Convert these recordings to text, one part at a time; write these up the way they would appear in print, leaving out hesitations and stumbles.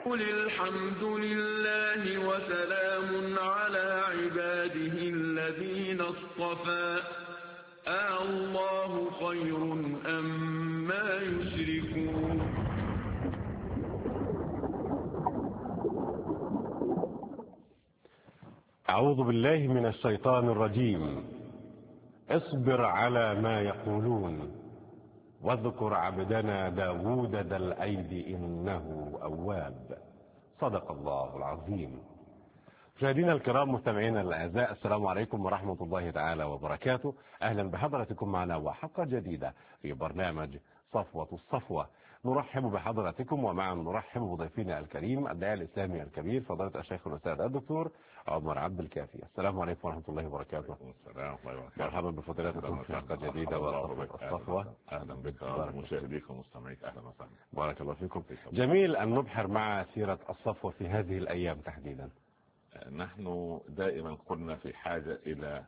قل الحمد لله وسلام على عباده الذين اصطفى الله خير أما يشركون. أعوذ بالله من الشيطان الرجيم. اصبر على ما يقولون واذكر عبدنا داود ذا الأيد إنه أواب. صدق الله العظيم. مشاهدينا الكرام، مستمعينا الأعزاء، السلام عليكم ورحمة الله تعالى وبركاته. أهلا بحضراتكم معنا وحلقة جديدة في برنامج صفوة الصفوة. نرحب بحضراتكم ومعا نرحب بضيفنا الكريم الداعية الإسلامي الكبير فضيلة الشيخ الأستاذ الدكتور عمر عبد الكافي. السلام عليكم ورحمة الله وبركاته. السلام ورحمة الله وبركاته. مرحبا بفضيلتكم في حلقة جديدة وصفوة الصفوة. أهلا بك ومشاهديك ومستمعيك، أهلا وسهلا. بارك الله فيكم. جميل أن نبحر مع سيرة الصفوة في هذه الأيام تحديدا. نحن دائما كنا في حاجة إلى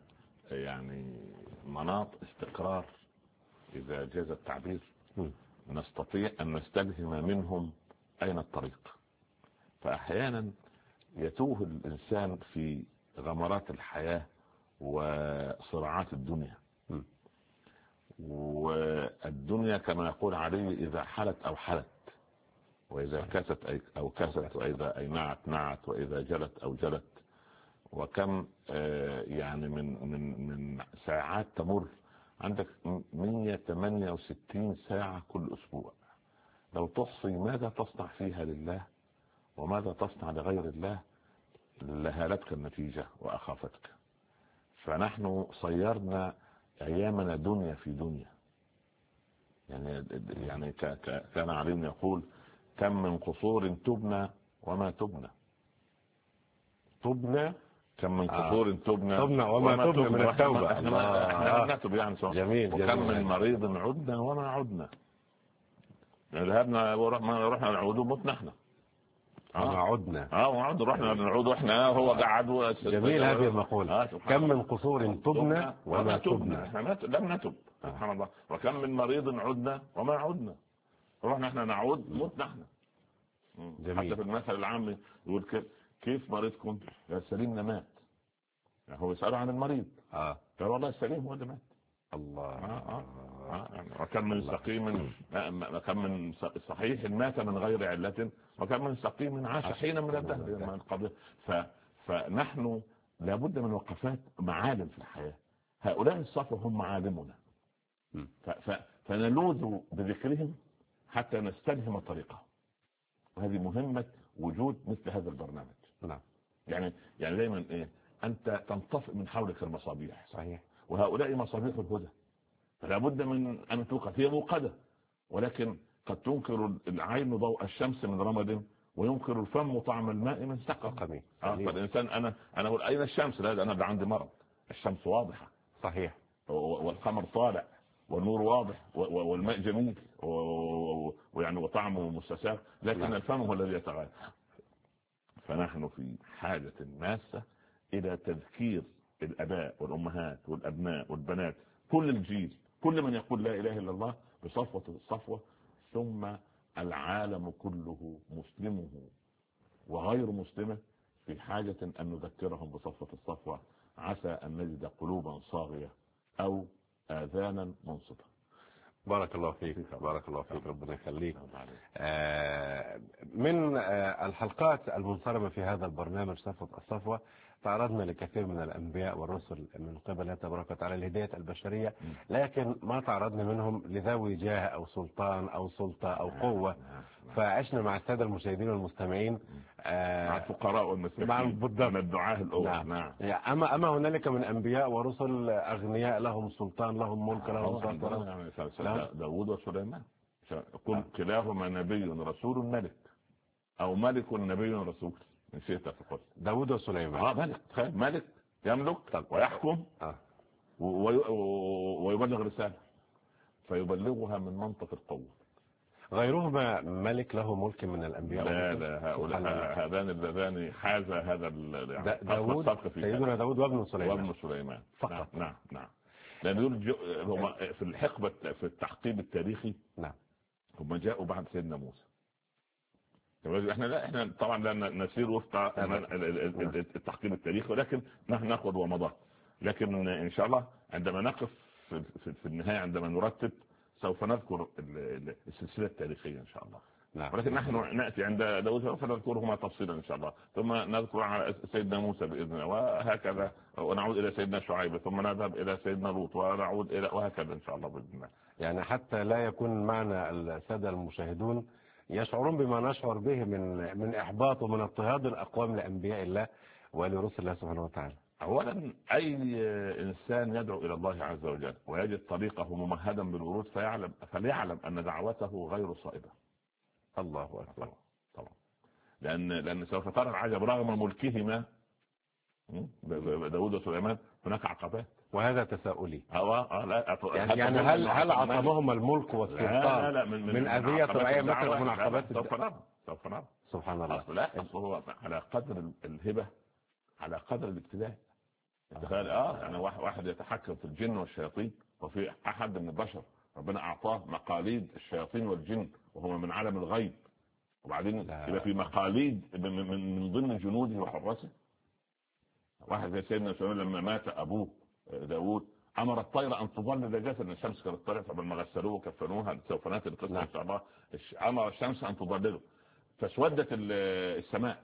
مناط استقرار، إذا جاز التعبير، نستطيع أن نستلهم منهم أين الطريق. فأحيانا يتوه الإنسان في غمرات الحياة وصراعات الدنيا، والدنيا كما يقول علي إذا حلت أو حلت، وإذا كست أو كست، وإذا أينعت نعت، وإذا جلت أو جلت. وكم من ساعات تمر عندك 168 ساعة كل أسبوع. لو تحصي ماذا تصنع فيها لله وماذا تصنع لغير الله لهالتك النتيجة وأخافتك. فنحن صيرنا أيامنا دنيا في دنيا. كان علي يقول: كم من قصور تبنى وما تبنى. كم من قصور تبنى وما تبنى من التوبة. احنا نكتب جميل. وكم من مريض عدنا وما عدنا. ذهبنا ورحنا نعود ومتنا احنا. عدنا رحنا نعود واحنا هو قاعد. جميل هذه المقولة. كم من قصور تبنى وما تبنى. احنا لم نتب. سبحان الله. وكم من مريض عدنا وما عدنا. رحنا احنا نعود متنا احنا. حتى في المثل العام يقول كيف مريضكم؟ سليمنا مات. هو يسأل عن المريض. قال والله السليم هو اللي مات. الله. وكم من سقيم، كم من صحيح مات من غير علة، وكم من سقيم عاش حين من الدهر. فنحن لابد من وقفات معالم في الحياة. هؤلاء الصفوة هم معالمنا، فنلوذ بذكرهم حتى نستلهم طريقهم. وهذه مهمة وجود مثل هذا البرنامج. نعم. يعني دايما أنت تنطفئ من حولك المصابيح. صحيح. وهؤلاء مصابيح الهدى، فلا بد من أن توقد. هي موقدة، ولكن قد تنكر العين ضوء الشمس من رمد، وينكر الفم طعم الماء من سقم. فالإنسان أنا أقول أين الشمس؟ لا، أنا عندي مرض. الشمس واضحة. صحيح. والقمر طالع والنور واضح والماء جميل وطعمه مستساغ، لكن الفم هو الذي يتغير. فنحن في حاجة ماسة إلى تذكير الآباء والأمهات والأبناء والبنات، كل الجيل، كل من يقول لا إله إلا الله، بصفوة الصفوة. ثم العالم كله، مسلمه وغير مسلمه، في حاجة أن نذكرهم بصفوة الصفوة، عسى أن نجد قلوبا صاغية أو آذانا منصتة. بارك الله فيك. بارك الله فيك. ربنا يخليك. من الحلقات المنصرمة في هذا البرنامج صفوة الصفوة تعرضنا لكثير من الأنبياء والرسل من قبل الله تبارك وتعالى لهداية البشرية، لكن ما تعرضنا منهم لذوي جاه أو سلطان أو سلطة أو قوة. فعشنا مع السادة المشاهدين والمستمعين مع الفقراء والمساكين، بالضبط، من الدعاة الأول. نعم. أما هنالك من أنبياء ورسل أغنياء لهم سلطان، لهم ملك، لهم سلطة. داود وسليمان، قل كلاهما نبي رسول ملك، أو ملك نبي رسول. نسيت تقول داود وسليمان. ملك يملك ويحكم ويبلغ رسالة، فيبلغها من منطق القوة. غيرهما ملك له ملك من الأنبياء. لا، هؤلاء هذان اللذان حاز هذا داود، سيدنا داود وابن سليمان فقط. نعم. لأن هم في الحقبة، في التحقيب التاريخي، نعم، هم جاءوا بعد سيدنا موسى. احنا طبعا لا نسير وفق التحقيق التاريخي، ولكن نحن ناخذ ومضى. لكن ان شاء الله عندما نقف في النهايه، عندما نرتب سوف نذكر السلسله التاريخية ان شاء الله. نعم. ولكن نحن ناتي عند داود فنذكرهما تفصيلا ان شاء الله، ثم نذكر على سيدنا موسى باذن الله، وهكذا، ونعود الى سيدنا شعيب، ثم نذهب الى سيدنا لوط، ونعود الى، وهكذا ان شاء الله باذن الله. يعني حتى لا يكون معنا الساده المشاهدون يشعرون بما نشعر به من احباط ومن اضطهاد الاقوام لانبياء الله ولرسل الله سبحانه وتعالى. اولا اي انسان يدعو الى الله عز وجل ويجد طريقه ممهدا بالورود فليعلم ان دعوته غير صائبه. الله اكبر. طبعا لان سوف ترى العجب رغم ملكهما داود وسليمان هناك عقبات. وهذا تساؤلي. يعني هل عصمهم الملك والسلطان لا من اذيه رعيه مثلا من عقبات؟ سوف نرى. سبحان الله. هو على قدر الهبه، على قدر الابتلاء. تخيل يعني واحد يتحكم في الجن والشياطين، وفي احد من البشر ربنا اعطاه مقاليد الشياطين والجن وهو من عالم الغيب، وبعدين يبقى في مقاليد من ضمن جنوده وحراسه. واحد زي سيدنا سليمان لما مات ابوه داود امر الطير ان تظلل جسد الشمس كانت طلعت قبل ما غسلوه وكفنوها، سوف ناتي القصه ان شاء الله. امر الشمس ان تظلله فاسودت السماء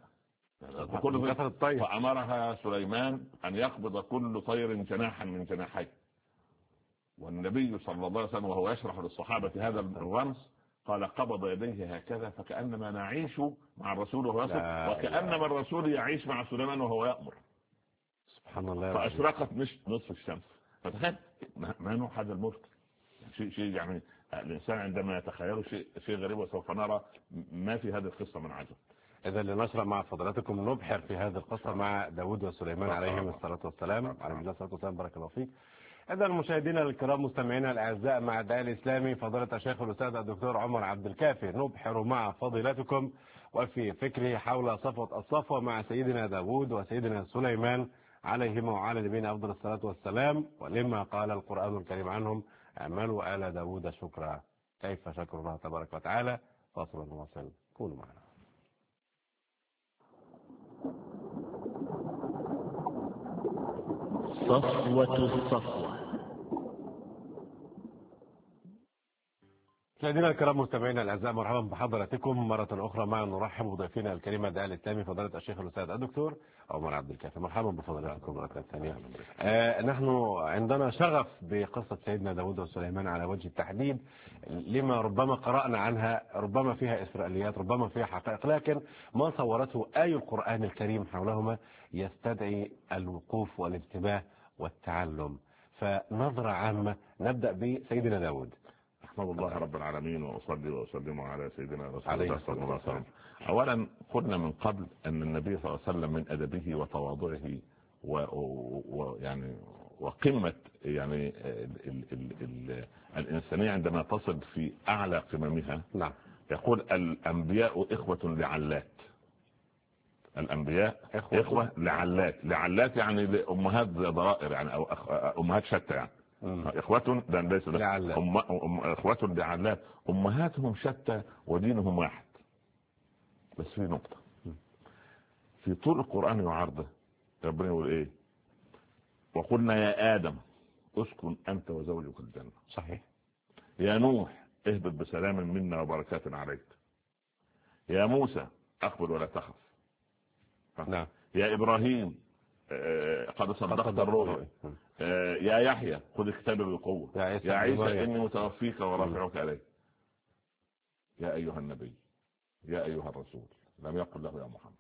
فامرها سليمان ان يقبض كل طير جناحا من جناحيه. والنبي صلى الله عليه وسلم وهو يشرح للصحابه هذا الرمز قال قبض يديه هكذا فكأنما نعيش مع الرسول وهو يصف، وكأنما الرسول يعيش مع سليمان وهو يأمر. سبحان الله. فأشرقت مش نصف الشمس. فتخيل ما نوع هذا الملك، شيء يعني الإنسان عندما يتخيله شيء غريب، وسوف نرى ما في هذه القصة من عجب. إذا لنشرع مع فضلاتكم نبحر في هذه القصة مع داود وسليمان عليهم الصلاة والسلام. عليهم الصلاة والسلام. بارك الله فيك. إذا مشاهدينا الكرام مستمعينا الأعزاء، مع الداعية الإسلامي فضيلة الشيخ الأستاذ الدكتور عمر عبد الكافي نبحر مع فضيلتكم وفي فكره حول صفوة الصفوة مع سيدنا داود وسيدنا سليمان عليهما وعلى نبينا أفضل الصلاة والسلام، ولما قال القرآن الكريم عنهم اعملوا آل داود شكرا. كيف شكر الله تبارك وتعالى؟ فاصل ونواصل، كونوا معنا. صفوة الصفوة. مشاهدينا الكرام مستمعينا الاعزاء، مرحبا بحضراتكم مره اخرى. معنا نرحب بضيفنا الكريم الداعي الاسلامي فضيله الشيخ الاستاذ الدكتور عمر عبد الكافي. مرحبا بفضيلتكم مره ثانيه. نحن عندنا شغف بقصه سيدنا داود وسليمان على وجه التحديد، لما ربما قرانا عنها، ربما فيها اسرائيليات، ربما فيها حقائق، لكن ما صورته آي القرآن الكريم حولهما يستدعي الوقوف والانتباه والتعلم. فنظرة عامة نبدأ بسيدنا داود. أحمد الله رب العالمين وأصلي وأسلم على سيدنا رسول الله صلى الله عليه وسلم. أولا قلنا من قبل أن النبي صلى الله عليه وسلم من أدبه وتواضعه ويعني وقمة يعني الإنسانية عندما تصل في أعلى قممها. نعم. يقول الأنبياء إخوة لعلات. الأنبياء إخوة لعلات يعني لأمهات ضرائر يعني أو أمهات شتى يعني. إخوة ليس إخوة لعلات، أمهاتهم شتى ودينهم واحد. بس في نقطة في طول القرآن وعرضه ربنا يقول إيه؟ وقلنا يا آدم اسكن أنت وزوجك الجنة. صحيح. يا نوح اهبط بسلام منا وبركات عليك. يا موسى أقبل ولا تخف. نعم. يا إبراهيم قد صدقت الرؤيا. يا يحيى خذ كتابي بقوة. يا عيسى إني متوفيك ورافعك إلي. يا أيها النبي يا أيها الرسول. لم يقل له يا محمد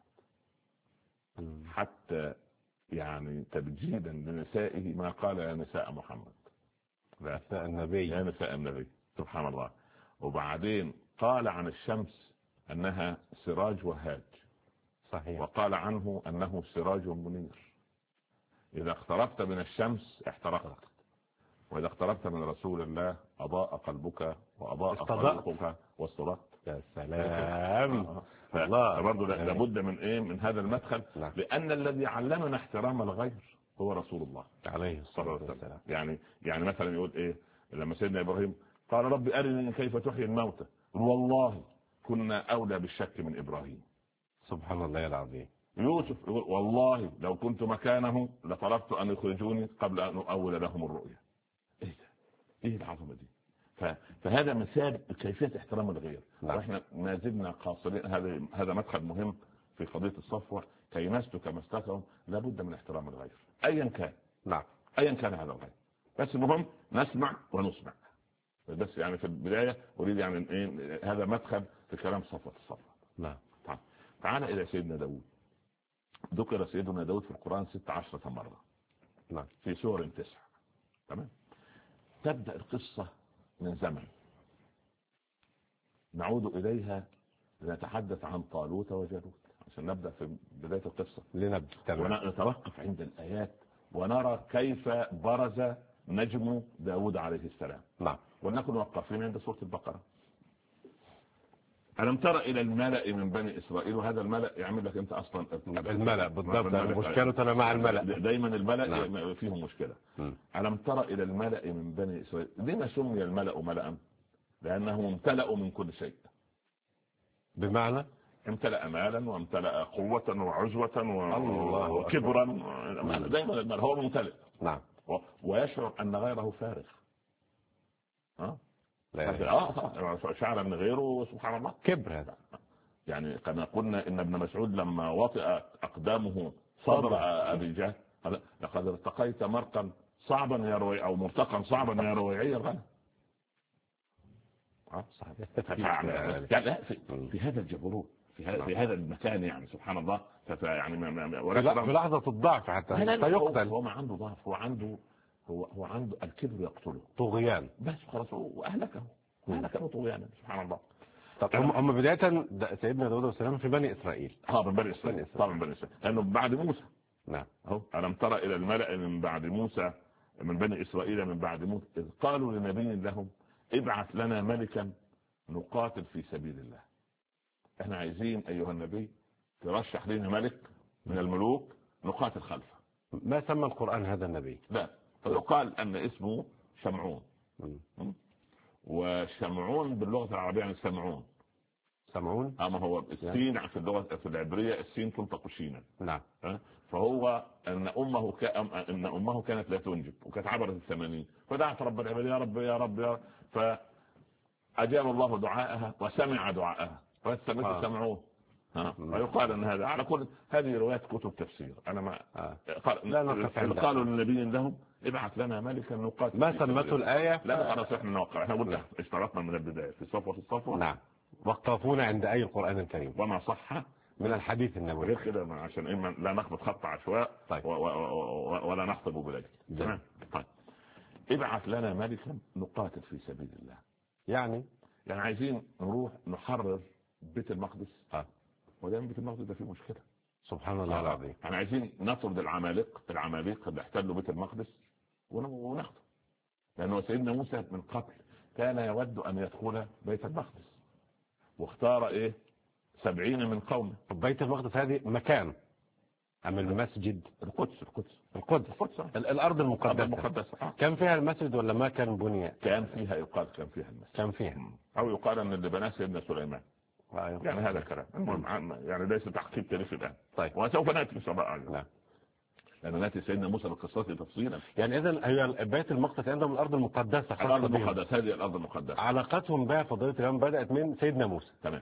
حتى يعني تبجيدا لنسائه ما قال يا نساء محمد. لا نساء النبي. يا نساء النبي. سبحان الله. وبعدين قال عن الشمس أنها سراج وهاج. صحيح. وقال عنه أنه سراج منير. إذا اقتربت من الشمس احترقت، وإذا اقتربت من رسول الله أضاء قلبك وأضاء قلبك واستضاءت. يا سلام. فبرضه لابد من إيه؟ من هذا المدخل. لأن الذي علمنا احترام الغير هو رسول الله عليه الصلاة والسلام. يعني مثلا يقول إيه لما سيدنا إبراهيم قال ربي أرني كيف تحيي الموتى، والله كنا أولى بالشك من إبراهيم. سبحان الله العظيم. يوسف يقول والله لو كنت مكانه لطلبت أن يخرجوني قبل أن أؤول لهم الرؤيا. إيه ده؟ إيه العظمة دي؟ فهذا مثال كيفية احترام الغير. وإحنا ما زلنا قاصرين. هذا مدخل مهم في قضية الصفوة. كي نسلك مسلكهم لابد من احترام الغير أيا كان. نعم. أيا كان هذا الغير. بس المهم نسمع ونسمع. بس يعني في البداية أريد يعني إيه هذا مدخل في كلام صفوة الصفوة. نعم. تعال إلى سيدنا داود. ذكر سيدنا داود في القرآن 16 مرة. نعم. في سور 9. تمام. تبدأ القصة من زمن نعود إليها لنتحدث عن طالوت وجالوت عشان نبدأ في بداية القصة. ونتوقف عند الآيات ونرى كيف برز نجم داود عليه السلام. نعم. ونكون موقفين عند سورة البقرة. ألم تر إلى الملأ من بني إسرائيل. وهذا الملأ يعمل لك أنت أصلا الملأ بالضبط. مشكلتنا مع الملأ دايما الملأ فيهم مشكلة. ألم تر إلى الملأ من بني إسرائيل. لما سمي الملأ ملأ؟ لأنهم امتلأوا من كل شيء. بمعنى امتلأ مالا وامتلأ قوة وعزوة وكبرا. دايما الملأ هو ممتلئ. نعم. ويشعر أن غيره فارغ. شعر أن غيره سبحان الله كبر. هذا يعني كما قلنا إن ابن مسعود لما وطئ أقدامه صدر أبي جهل لقد ارتقيت مرقا صعبا يروي أو مرتقا صعبا يروي الغنم. في هذا الجبروت في هذا المكان يعني سبحان الله. يعني في لحظة الضعف حتى يقتل. هو ما عنده ضعف. هو عنده الكبر يقتله. طغيان بس خلاص وأهلكه طغيانا سبحان الله. طب هم بداية سيدنا داود والسلام في بني إسرائيل. من بني إسرائيل طبعا بني إسرائيل لأنه بعد موسى. نعم. ألم ترى إلى الملأ من بعد موسى من بني إسرائيل من بعد موسى إذ قالوا لنبي لهم ابعث لنا ملكا نقاتل في سبيل الله. احنا عايزين أيها النبي ترشح لنا ملك من الملوك نقاتل خلفه. ما سمى القرآن هذا النبي؟ لا. فيقال أن اسمه شمعون. وشمعون باللغة العربية يعني سمعون. أما هو السين في اللغة في العبرية السين تنطق شينا. نعم. فهو أن أمه كانت لا تنجب وكانت عبرت 80 فدعت رب العباد يا رب يا رب يا رب فأجاب الله دعاءها وسمع دعاءها فسمعت سمعون. ويقال أن هذا على كل هذه روايات كتب تفسير. أنا ما قالوا للنبي لهم ابعث لنا ملكا نقاتل. ما سمته الآية؟ لا خلاص احنا نوقع. احنا قلنا اشترطنا من البداية في الصفوة. نعم. وقفونا عند أي القرآن الكريم وما صح من الحديث النبوي غير كده عشان لا نخبط خط عشواء. طيب. ولا نخطب بلاد. تمام. طيب ابعث لنا ملكا نقاتل في سبيل الله. يعني عايزين نروح نحرر بيت المقدس. ودائما بيت المقدس ده فيه مشكلة سبحان الله العظيم. احنا عايزين نطرد العمالقة اللي احتلوا بيت المقدس وناخده. لأنه سيدنا موسى من قبل كان يود أن يدخل بيت المقدس واختار 70 من قومه. بيت المقدس هذه مكان أم المسجد؟ القدس. الأرض المقدسة. كان فيها المسجد ولا ما كان بني؟ كان فيها يقال كان فيها المسجد. أو يقال أن اللي بناه سيدنا سليمان. يعني هذا الكلام يعني ليس تحقيق تاريخي الآن. طيب. وسوف نأتي إن شاء الله. نعم. لأن نأتي سيدنا موسى بالقصة تفصيلا. يعني إذن هي بيت المقدس عندهم الأرض المقدسة. هذه الأرض المقدسة. علاقتهم بها فضيلة الإمام بدأت من سيدنا موسى. تمام.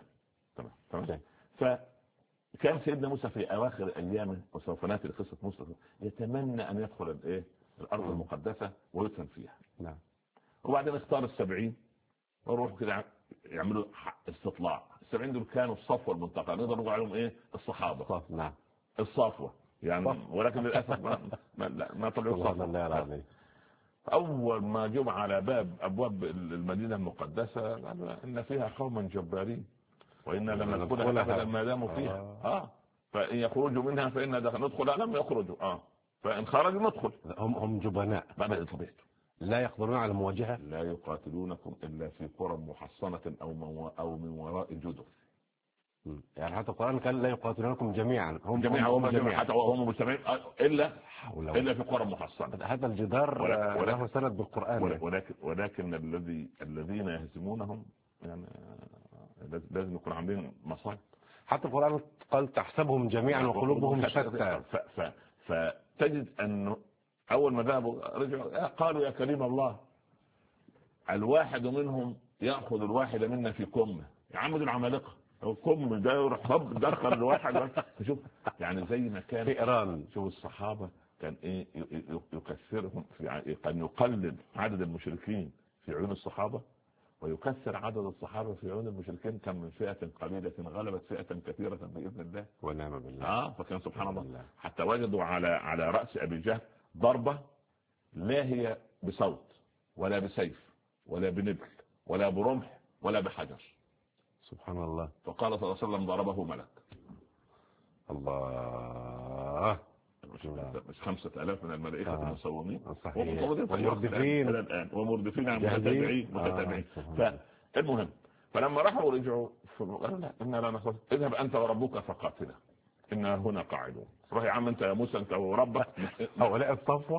فكان سيدنا موسى في أواخر أيامه وسوف نأتي لقصة موسى يتمنى أن يدخل الأرض المقدسة ويدفن فيها. نعم. وبعدين اختار 70 وروحوا كده يعملوا استطلاع. 70 دول كانوا الصفوة المنتقى نقدر نقول عليهم الصحابة. نعم. الصفوة يعني. ولكن للأسف ما طلعوا الصفوة. أول ما جمع على أبواب المدينة المقدسة إن فيها قوما جبارين وإنا لم ندخلها أبدا ما داموا فيها. فإن يخرجوا منها فإنا ندخل لم يخرجوا. فإن خرجوا ندخل. هم جبناء. لا يقدرون على المواجهة. لا يقاتلونكم إلا في قرى محصنة أو من وراء جدر. يعني حتى القرآن كان لا يقاتلونكم جميعا. هم جميعا حتى وهم مجتمعين إلا في قرى محصنة. هذا الجدار له سند بالقرآن. ولكن الذين يهزمونهم لازم يكون عاملين مصائب. حتى القرآن قال تحسبهم جميعا وقلوبهم شتى. فتجد أنه أول ما ذهبوا رجعوا قالوا يا كريم الله، الواحد منهم يأخذ الواحد منا في كمه. يا عم دول العمالقة، الكم ده يروح دخل الواحد. شوف يعني زي ما كان في إيران. شوف الصحابة كان إيه يكثرهم كان يقلل عدد المشركين في عيون الصحابة، ويكثر عدد الصحابة في عيون المشركين. كم من فئة قليلة غلبت فئة كثيرة بإذن الله. ونعم بالله. فكان سبحان الله حتى وجدوا على رأس أبي جهل ضربة لا هي بصوت ولا بسيف ولا بنبل ولا برمح ولا بحجر. سبحان الله. فقال صلى الله عليه وسلم ضربه ملك. الله. مش 5000 من الملائكة المصومين ومردفين الآن ومردفين متتابعين. فالمهم فلما راحوا ورجعوا قالوا لا إنا لا نخاف، اذهب أنت وربك فقاتلا إنا هنا قاعدون. روح يا عم أنت يا موسى أنت وربك. هؤلاء الصفوة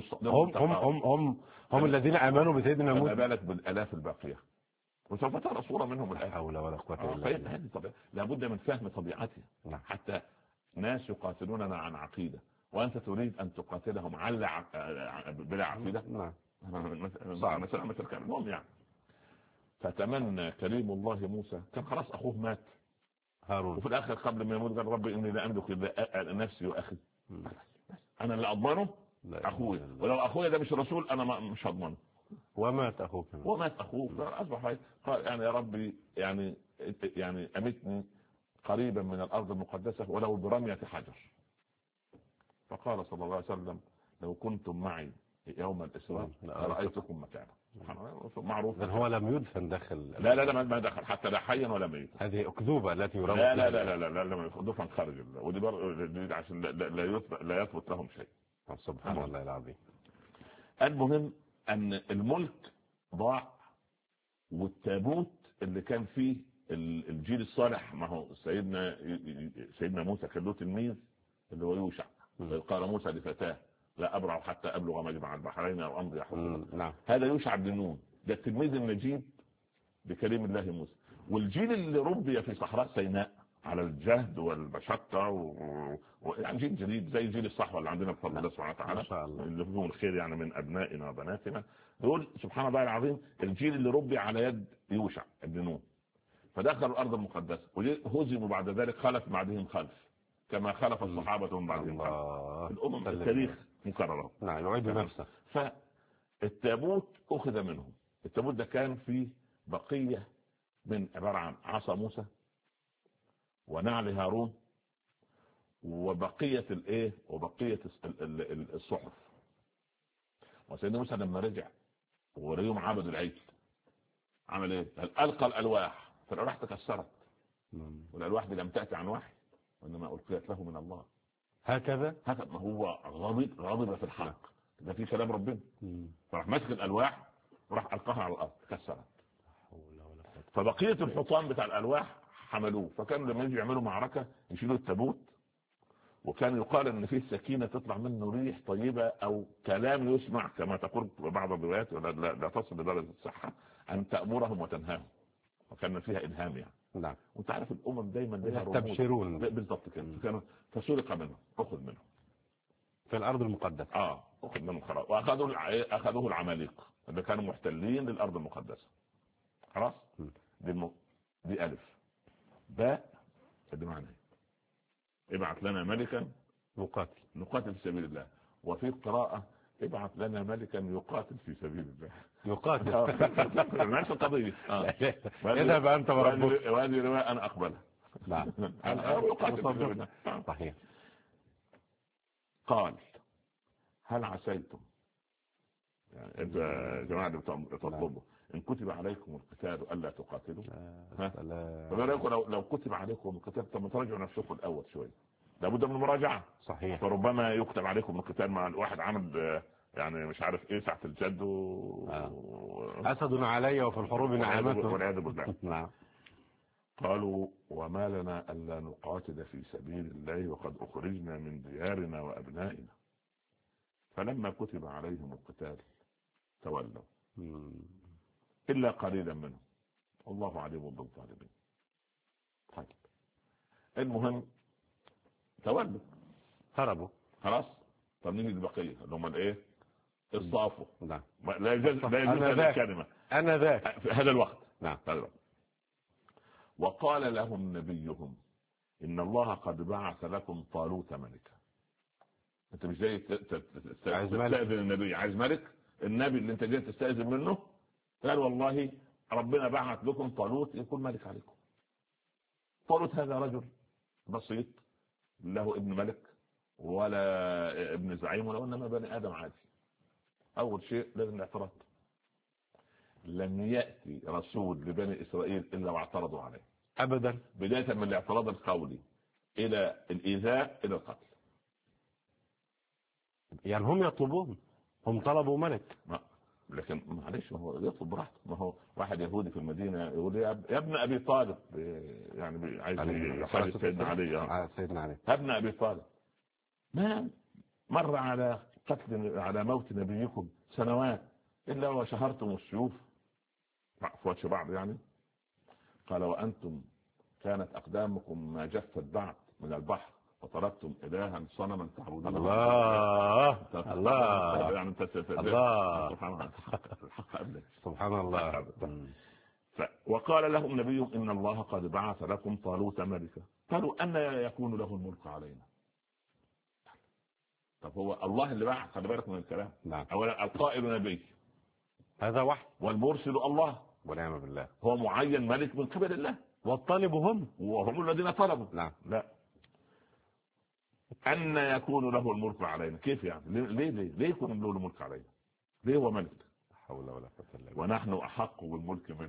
هم الذين آمنوا بسيدنا موسى. ما بالك بالآلاف الباقية، وسوف ترى صورة منهم الآن. لا حول ولا قوة إلا بالله. لابد من فهم طبيعتها. حتى ناس يقاتلوننا عن عقيدة وأنت تريد أن تقاتلهم بلا عقيدة. مثلا كان المهم يعني. فتمنى كريم الله موسى، كان خلاص أخوه مات هارون، وفي الآخر قبل ما يموت قال ربي إني لا أملك إلا نفسي وأخي، أنا اللي أضمنه أخوي، ولو أخوي ده مش رسول أنا مش هضمنه. ومات أخوه أصبح قال يعني يا ربي يعني أمتني قريبا من الأرض المقدسة ولو برمية حجر. فقال صلى الله عليه وسلم لو كنتم معي يوم الإسراء رأيتكم مكانا. معروف. هو لم يدفن داخل. لا ما دخل حتى لا حيا ولا ميت. هذه أكذوبة التي يروج. لا دفن خارج الله، ودي عشان لا يثبت لهم شيء. سبحان الله العظيم. المهم أن الملك ضاع، والتابوت اللي كان فيه الجيل الصالح، ما هو سيدنا موسى كان له تلميذ اللي هو يوشع. قال موسى لفتاه لا أبرع حتى أبلغ مجمع البحرين أو أمضي حقوقا. هذا يوشع بن نون، ده التلميذ النجيب بكلام الله موسى. والجيل اللي ربي في صحراء سيناء على الجهد والمشقة يعني جيل جديد زي جيل الصحوة اللي عندنا بفضل الله سبحانه وتعالى، اللي فيهم الخير يعني من أبنائنا وبناتنا دول سبحان الله العظيم. الجيل اللي ربي على يد يوشع بن نون، فدخلوا الأرض المقدسة وهزموا بعد ذلك خلف بعدهم خلف كما خلف الصحابة من بعدهم خلف. الأمم التاريخ مكرر. يعيد نفسه. فالتابوت أخذ منهم. التابوت ده كان فيه بقية من عبارة عن عصا موسى ونعل هارون وبقية الصحف. وسيدنا موسى لما رجع وريهم عبدوا العجل عمل ايه؟ ألقى الألواح فالألواح تكسرت، والألواح دي لم تأتي عن وحي وإنما ألقيت له من الله. هكذا ما هو غضب في الحق، ده في كلام ربنا. فراح مسك الألواح وراح ألقاها على الأرض كسرت. فبقية الحطام بتاع الألواح حملوه. فكانوا لما يجي يعملوا معركة يشيلوا التابوت، وكان يقال ان فيه سكينة تطلع منه ريح طيبة او كلام يسمع كما تقول بعض الروايات ولا لا تصل لدرجة الصحة ان تأمرهم وتنهاهم، وكان فيها إلهام يعني. نعم. وانت عارف الامم دايما لها يستبشرون بالضبط كده. كانوا فسرق منهم، اخذ منهم في الارض المقدسة. اخذ منهم خلاص. واخذوه العماليق اللي كانوا محتلين للارض المقدسة. خلاص. دي الف باء بمعنى ابعث لنا ملكا نقاتل في سبيل الله. وفي قراءة ابعث لنا ملكا يقاتل في سبيل الله. يقاتل نفس القضية. اذهب انت وربك. وهذه رواية انا اقبلها. نعم. يقاتل صحيح. قال هل عسيتم يعني انت يا جماعة تطلبوا ان كتب عليكم القتال الا تقاتلوا؟ لو كتب عليكم القتال طب تراجعوا نفسكم الاول شويه، لابد من المراجعه. صحيح. فربما يكتب عليكم القتال مع الواحد عامل يعني مش عارف ايه ساعه الجد اسد علي وفي الحروب نعمته والعياذ بالله. نعم. قالوا وما لنا الا نقاتل في سبيل الله وقد اخرجنا من ديارنا وابنائنا. فلما كتب عليهم القتال تولوا إلا قليلا منهم، الله عليم بالظالمين. المهم تولوا هربوا خلاص. طب مين البقيه اللي هم الايه؟ الصافوا. نعم. لا يجوز هذه الكلمه انا ذاك في هذا الوقت. نعم. وقال لهم نبيهم ان الله قد بعث لكم طالوت ملكا. انت مش جاي تستأذن النبي، عايز ملك. النبي اللي انت جاي تستأذن منه قال والله ربنا بعث لكم طالوت يكون ملك عليكم. طالوت هذا رجل بسيط له ابن ملك ولا ابن زعيم ولا انما بني ادم عادي. اول شيء لازم الاعتراض. لم يأتي رسول لبني اسرائيل الا واعترضوا عليه ابدا، بداية من الاعتراض القولي الى الايذاء الى القتل. يعني هم يطلبون، هم طلبوا ملك. لكن معلش هو يطلب براحته. ما هو واحد يهودي في المدينه يقول يا ابن ابي طالب، يعني عايز يحارب سيدنا علي. سيدنا علي يا ابن ابي طالب ما مر على قتل على موت نبيكم سنوات الا وشهرتم السيوف في وجه بعض يعني. قال وانتم كانت اقدامكم ما جفت بعد من البحر وطلبتم إلها صنما تعبدونه. الله الله يعني الله الحق أبدا سبحان الله. وقال لهم نبيهم إن الله قد بعث لكم طالوت ملكا. قالوا أن يكون له الملك علينا. طب هو الله اللي بعث، خلي بالك من الكلام. نعم. أولا القائل نبي هذا وحي والمرسل الله ونعم بالله. هو معين ملك من قبل الله والطالب هم وهم الذين طلبوا. نعم. لا أن يكون له الملك علينا. كيف يعني؟ ليه يكون له الملك علينا؟ ليه هو ملك؟ حول ولا قوة الا بالله. ونحن أحق بالملك منه.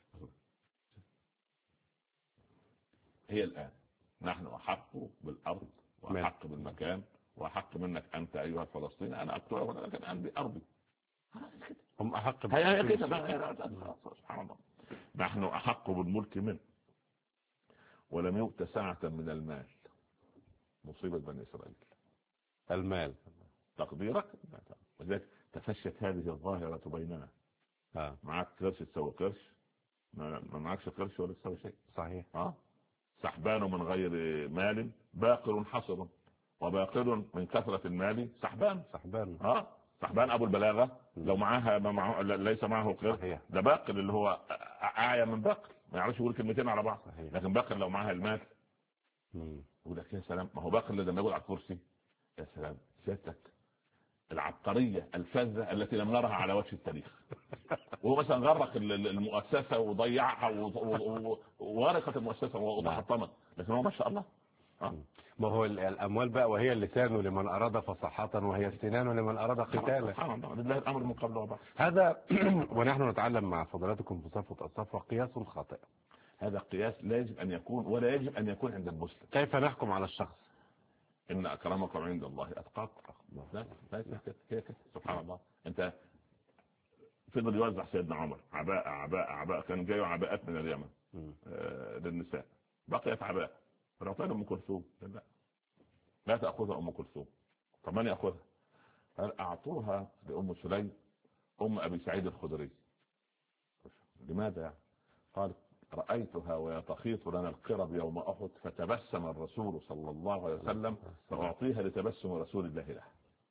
هي الآن نحن أحق بالأرض وأحق بالمكان وأحق منك أنت أيها الفلسطيني. أنا أقتلك ولكن أنا بأرضي. هم أحق سبحان الله. نحن أحق بالملك منه ولم يؤت سعة من المال. مصيبة بني إسرائيل المال. تقديرك وذلك تفشت هذه الظاهرة بيننا. معك قرش تسوي قرش، ما معكش قرش ولا تسوي شيء. صحيح. سحبان من غير مال باقر حصر وباقر من كثرة المال سحبان. سحبان أبو البلاغة لو معاها ليس معه قرش ده باقر اللي هو أعيا من باقر ما يعرفش يقول كلمتين على بعض. صحيح. لكن باقر لو معاها المال يقول لك يا سلام. ما هو باقر لما يقول على الكرسي يا سلام سيادتك العبقرية الفذة التي لم نرها على وجه التاريخ. وهو مثلا غرق المؤسسة وضيعها وغرقت المؤسسة وتحطمت. لكن هو ما شاء الله ما هو الأموال بقى وهي اللسان لمن أراد فصاحة وهي السنان لمن أراد قتالا. سبحان الله لله الأمر من قبل وبعد. هذا ونحن نتعلم مع فضلاتكم في صفوة الصفوة قياس خاطئ. هذا قياس لا يجب أن يكون ولا يجب أن يكون عند المسلم. كيف نحكم على الشخص؟ إن أكرمكم عند الله أتقاكم. لا سبحان الله. أنت فضل يوزع سيدنا عمر عباء كان جاي عباءات من اليمن للنساء. بقيت عباء رأيت أم كلثوم لا تأخذها أم كلثوم. طب من يأخذها؟ قال أعطوها لأم سليم أم أبي سعيد الخدري. لماذا يعني؟ قال رأيتها ويتخيط لنا القرب يوم أحد فتبسم الرسول صلى الله عليه وسلم فأعطيها لتبسم رسول الله له.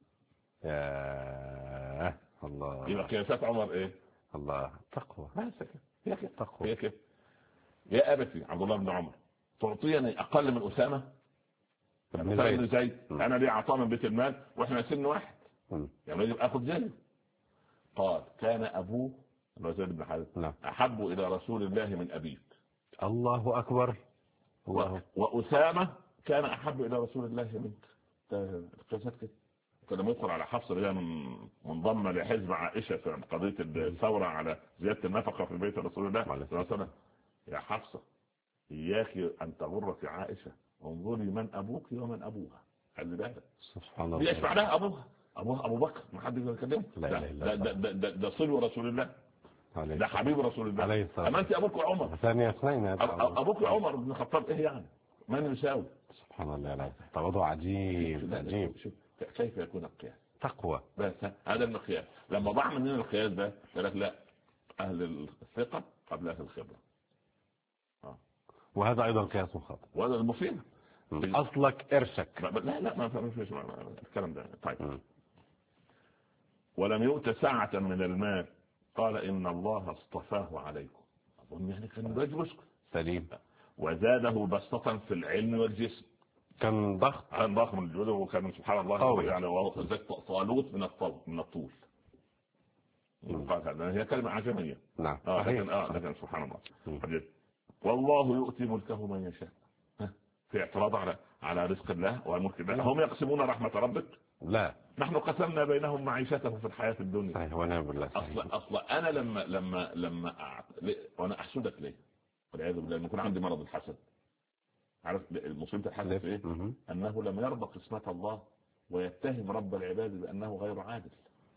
يا الله. يبقى قياسات عمر إيه؟ الله تقوى. هي كده تقوى. هي كده. يا أبتي عبد الله بن عمر تعطيني أقل من أسامة بن زيد. أنا لي عطاء من بيت المال وإحنا سن واحد يعني يجب أخذ زيه. قال كان أبوه زيد بن حارثة أحب إلى رسول الله من أبيك. الله أكبر. الله. وأسامة كان أحب إلى رسول الله منك. القياسات كده. لما يدخل على حفص اللي هي منضم لحزب عائشة في قضية الثورة على زيادة النفقة في بيت رسول الله صلى الله عليه وسلم. يا حفصة إياك أن تغرك عائشة انظري من أبوك ومن أبوها. خلي بالك. سبحان الله. ليش بعدها أبوها أبو بكر ما حد يقدر يكلمه. ده صلو رسول الله ده حبيب رسول الله. أما أنت أبوك عمر ثانية اثنين. أبوك عمر بن الخطاب إيه يعني من يساوي. سبحان الله العظيم. تواضع عجيب عجيب. كيف يكون القياس؟ تقوى. بس هذا المقياس. لما ضاع مننا القياس ده قال لك لا أهل الثقة قبل أهل الخبرة. وهذا أيضا قياس خاطئ. وهذا المصيبة. أصلك إرشك. لا ما فيش الكلام ده. طيب. ولم يؤت سعة من المال قال إن الله اصطفاه عليكم. أظن يعني كان رجل سليم. وزاده بسطة في العلم والجسم. كان ضخم الجود، وكان سبحان الله طوي. يعني طالوت من الطول. هي كلمة عجمية. نعم. لكن سبحان الله. والله يؤتي ملكه من يشاء. في اعتراض على رزق الله وملك الله. هم يقسمون رحمة ربك؟ لا، نحن قسمنا بينهم معيشتهم في الحياة الدنيا. صحيح ونعم بالله. اصلا انا لما وانا احسدك ليه؟ والعياذ بالله لما يكون عندي مرض الحسد. عارف مصيبة الحسد في ايه؟ انه لم يرضى قسمة الله ويتهم رب العباد بانه غير عادل.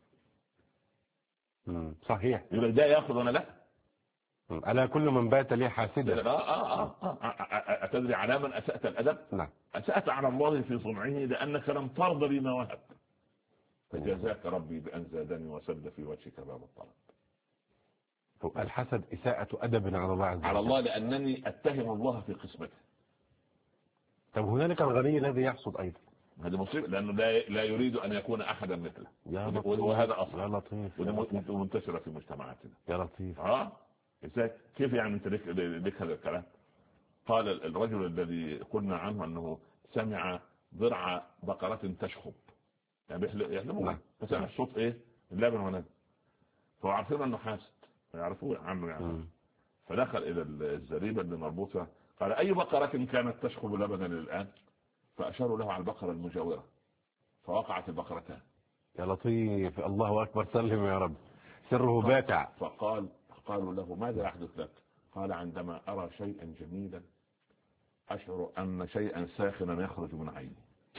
صحيح. يقول ده ياخذ وانا لا. ألا كل من بات لي حاسدا. أتدري على من أسأت الأدب؟ نعم. أسأت على الله في صنعه لأنك لم ترضى بما وهب. فجزاك ربي بأن زادني وسد في وجهك باب الطلب. الحسد إساءة أدب على الله عز وجل. على الله لأنني أتهم الله في قسمته. طب هنالك الغني الذي يحسد أيضا. هذه مصيبة لأنه لا يريد أن يكون أحدا مثله. وهذا أصل. يا لطيف. وده منتشرة في مجتمعاتنا. يا لطيف. إزاي؟ كيف يعني أنت لك هذا الكلام؟ قال الرجل الذي قلنا عنه أنه سمع ضرع بقرة تشخب، يعني يحلمون فسمع الصوت إيه؟ اللبن ونزل. فهو عارفين أنه حاسد، يعرفوه عنه يعني. فدخل إلى الزريبة اللي مربوطة، قال أي بقرة كانت تشخب لبنا الآن؟ فأشاروا له على البقرة المجاورة، فوقعت البقرتان. يا لطيف. الله أكبر. سلم يا رب. سره باتع. قالوا له ماذا يحدث لك؟ قال عندما أرى شيئا جميلا أشعر أن شيئا ساخنا يخرج من عيني.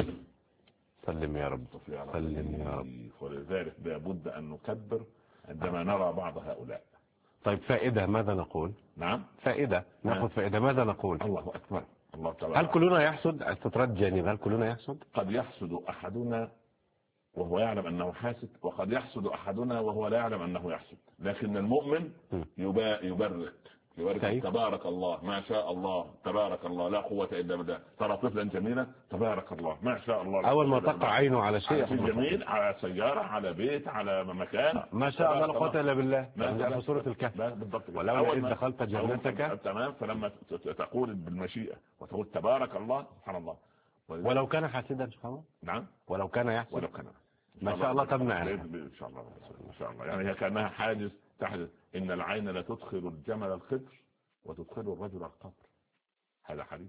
سلم يا رب. سلم يا رب. ولذلك لابد أن نكبر عندما نرى بعض هؤلاء. طيب فائدة ماذا نقول؟ نعم فائدة نأخذ فائدة ماذا نقول؟ الله أكبر. الله تعالى. هل كلنا يحسد؟ استطراد جانب. هل كلنا يحسد؟ قد يحسد أحدنا وهو يعلم أنه حاسد، وقد يحسد أحدنا وهو لا يعلم أنه يحسد. لكن المؤمن يبرك تبارك الله ما شاء الله تبارك الله لا قوة إلا بالله. ترى طفلا جميلا تبارك الله ما شاء الله. أول ما تقع عينه على شيء جميل، على سيارة، على بيت، على مكان، ما شاء الله لا قوة إلا بالله. في سورة الكهف بالضبط. ولو إذ دخلت جنتك. تمام. فلما تقول بالمشيئة وتقول تبارك الله سبحان الله. ولو كان حاسدا سبحان الله. نعم. ولو كان يحسد. ولو كان ما شاء الله تمنع ان شاء الله. ما شاء الله يعني هي كانها حاجز تحدث. ان العين لا تدخل الجمل الخضر وتدخل الرجل القبر. هذا حديث.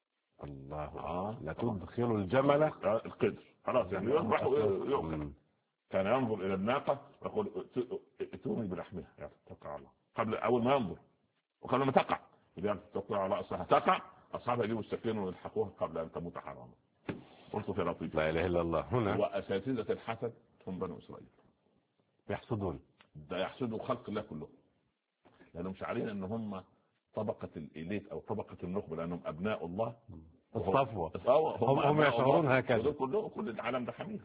الله. لا تدخل الجمل القدر. خلاص يعني يذبح ويؤكل. كان ينظر الى الناقه ويقول ائتوني بلحمها تقع الله قبل اول ما ينظر وقبل ما تقع تقع على راسها تقع. اصحابها يجيبوا السكين ويلحقوها قبل ان تموت حراما. قلت في لطيف. لا اله الا الله. هنا واساتذه الحسد هم بنو اسرائيل. يحسدون. ده يحسدوا خلق الله كلهم لانهم شعرين ان هم طبقه الاليت او طبقه النخبه لانهم ابناء الله الصفوه. هم يشعرون هكذا. كل العالم ده حمير.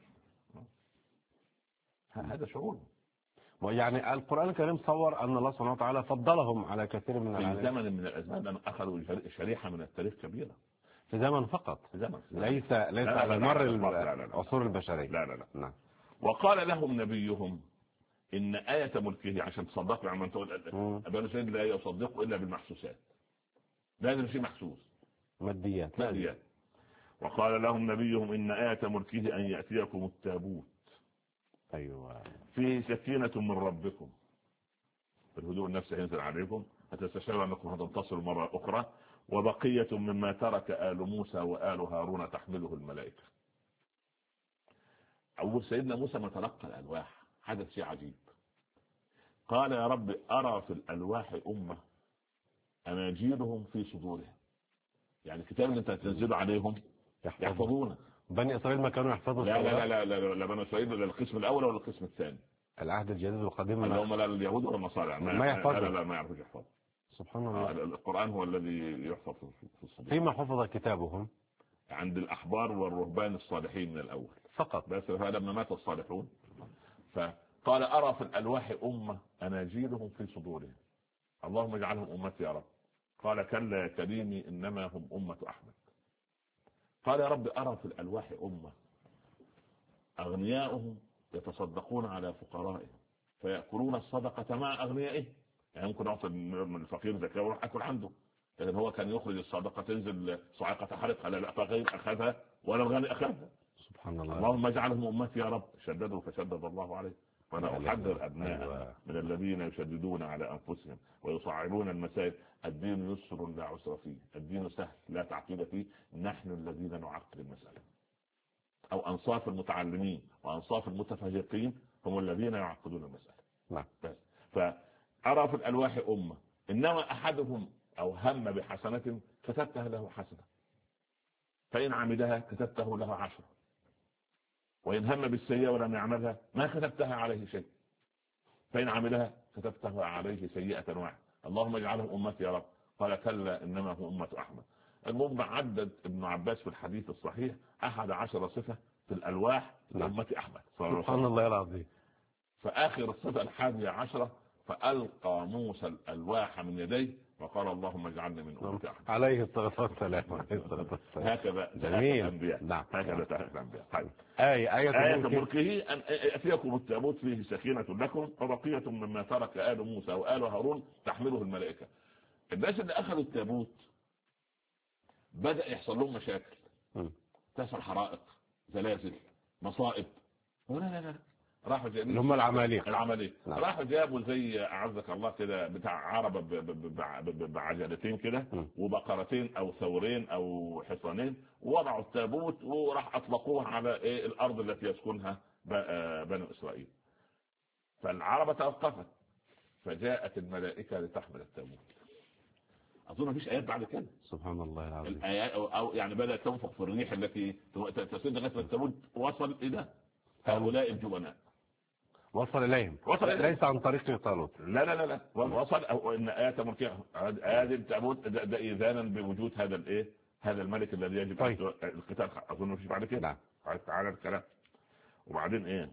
هذا شعور. يعني القرآن الكريم صور أن الله سبحانه وتعالى فضلهم على كثير من العالم. في زمن من الأزمان لأنهم أخذوا شريحة من التاريخ كبيرة. في زمن فقط. في زمن. ليس على مر العصور البشرية. لا. نعم. وقال لهم نبيهم إن آية ملكه عشان تصدقوا عن من تقول أبنى سيد لا يصدقوا إلا بالمحسوسات. لازم شيء محسوس. ماديات. وقال لهم نبيهم إن آية ملكه أن يأتيكم التابوت. أيوة. فيه سكينة من ربكم. الهدوء النفسي ينزل عليكم هتستشعروا أنكم هتنتصروا مرة أخرى. وبقية مما ترك آل موسى وآل هارون تحمله الملائكة. أول سيدنا موسى ما تلقى الألواح حدث شيء عجيب. قال يا رب أرى في الألواح أمة أناجيلهم في صدورهم. يعني الكتاب اللي انت تنزله عليهم يحفظونه. بني إسرائيل ما كانوا يحفظوا. لا بني إسرائيل ولا القسم الأول ولا القسم الثاني. العهد الجديد والقديم اللي هم اليهود ولا النصارى ما يحفظوا. لا ما يعرفوش يحفظوا. سبحان الله. القرآن هو الذي يحفظ في الصدور. فيما حفظ كتابهم عند الأحبار والرهبان الصالحين من الأول فقط. بس لما مات الصالحون فقال أرى في الألواح أمة أناجيلهم في صدورهم. اللهم اجعلهم أمتي يا رب. قال كلا يا كريمي إنما هم أمة أحمد. قال يا رب أرى في الألواح أمة أغنياؤهم يتصدقون على فقرائهم فيأكلون الصدقة مع أغنيائهم. يعني ممكن أعطي من الفقير زكاة وروح أكل عنده، لكن هو كان يخرج الصدقة تنزل صاعقة حرق، لا فغير أخذها ولا الغني أخذها. سبحان الله. اللهم اجعلهم أمتي يا رب. شددوا فشدد الله عليه. وأنا أحذر أبناء من الذين يشددون على أنفسهم ويصعبون المسائل. الدين يسر لا عسر فيه، الدين سهل لا تعقيد فيه. نحن الذين نعقد المسألة، أو أنصاف المتعلمين وأنصاف المتفهقين هم الذين يعقدون المسألة. نعم. فأرى في الألواح أمة إنما أحدهم أو هم بحسنة كتبتها له حسنة، فإن عملها كتبته له 10، وإن هم بالسيئة ولم يعملها ما كتبتها عليه شيء، فإن عملها كتبتها عليه سيئة واحدة. اللهم اجعلهم أمتي يا رب. قال كلا إنما هو أمة أحمد. المهم عدد ابن عباس في الحديث الصحيح 11 صفة في الألواح لأمة أحمد. سبحان الله العظيم. فآخر الصفة 11 فألقى موسى الألواح من يديه وقال اللهم اجعلني من أمة أحمد عليه الصلاة والسلام. هكذا جميل. الأنبياء. نعم. هكذا الأنبياء. طيب. آية ملكه أن يأتيكم التابوت فيه سكينة لكم وبقية مما ترك آل موسى وآل هارون تحمله الملائكة. الناس اللي أخذوا التابوت بدأ يحصل لهم مشاكل، تحصل حرائق، زلازل، مصائب. لا راحوا جايبين اللي هم العماليق. نعم. راحوا جابوا زي أعزك الله كده بتاع عربة بعجلتين كده وبقرتين أو ثورين أو حصانين، ووضعوا التابوت وراح أطلقوه على الأرض التي يسكنها بني إسرائيل. فالعربة توقفت، فجاءت الملائكة لتحمل التابوت. أظن مفيش آيات بعد كده. سبحان الله العظيم. الآيات أو يعني بدأت تنفخ في الريح التي تسد لغاية التابوت وصل إلى هؤلاء الجبناء. وصل إليهم. ليس عن طريق طالوت. لا وصل. أو إن آيات ملكها هذه التابوت ده إذانا بوجود هذا الملك الذي يجب القتال. أظن مفيش بعد كده. نعم. تعالى الكلام. وبعدين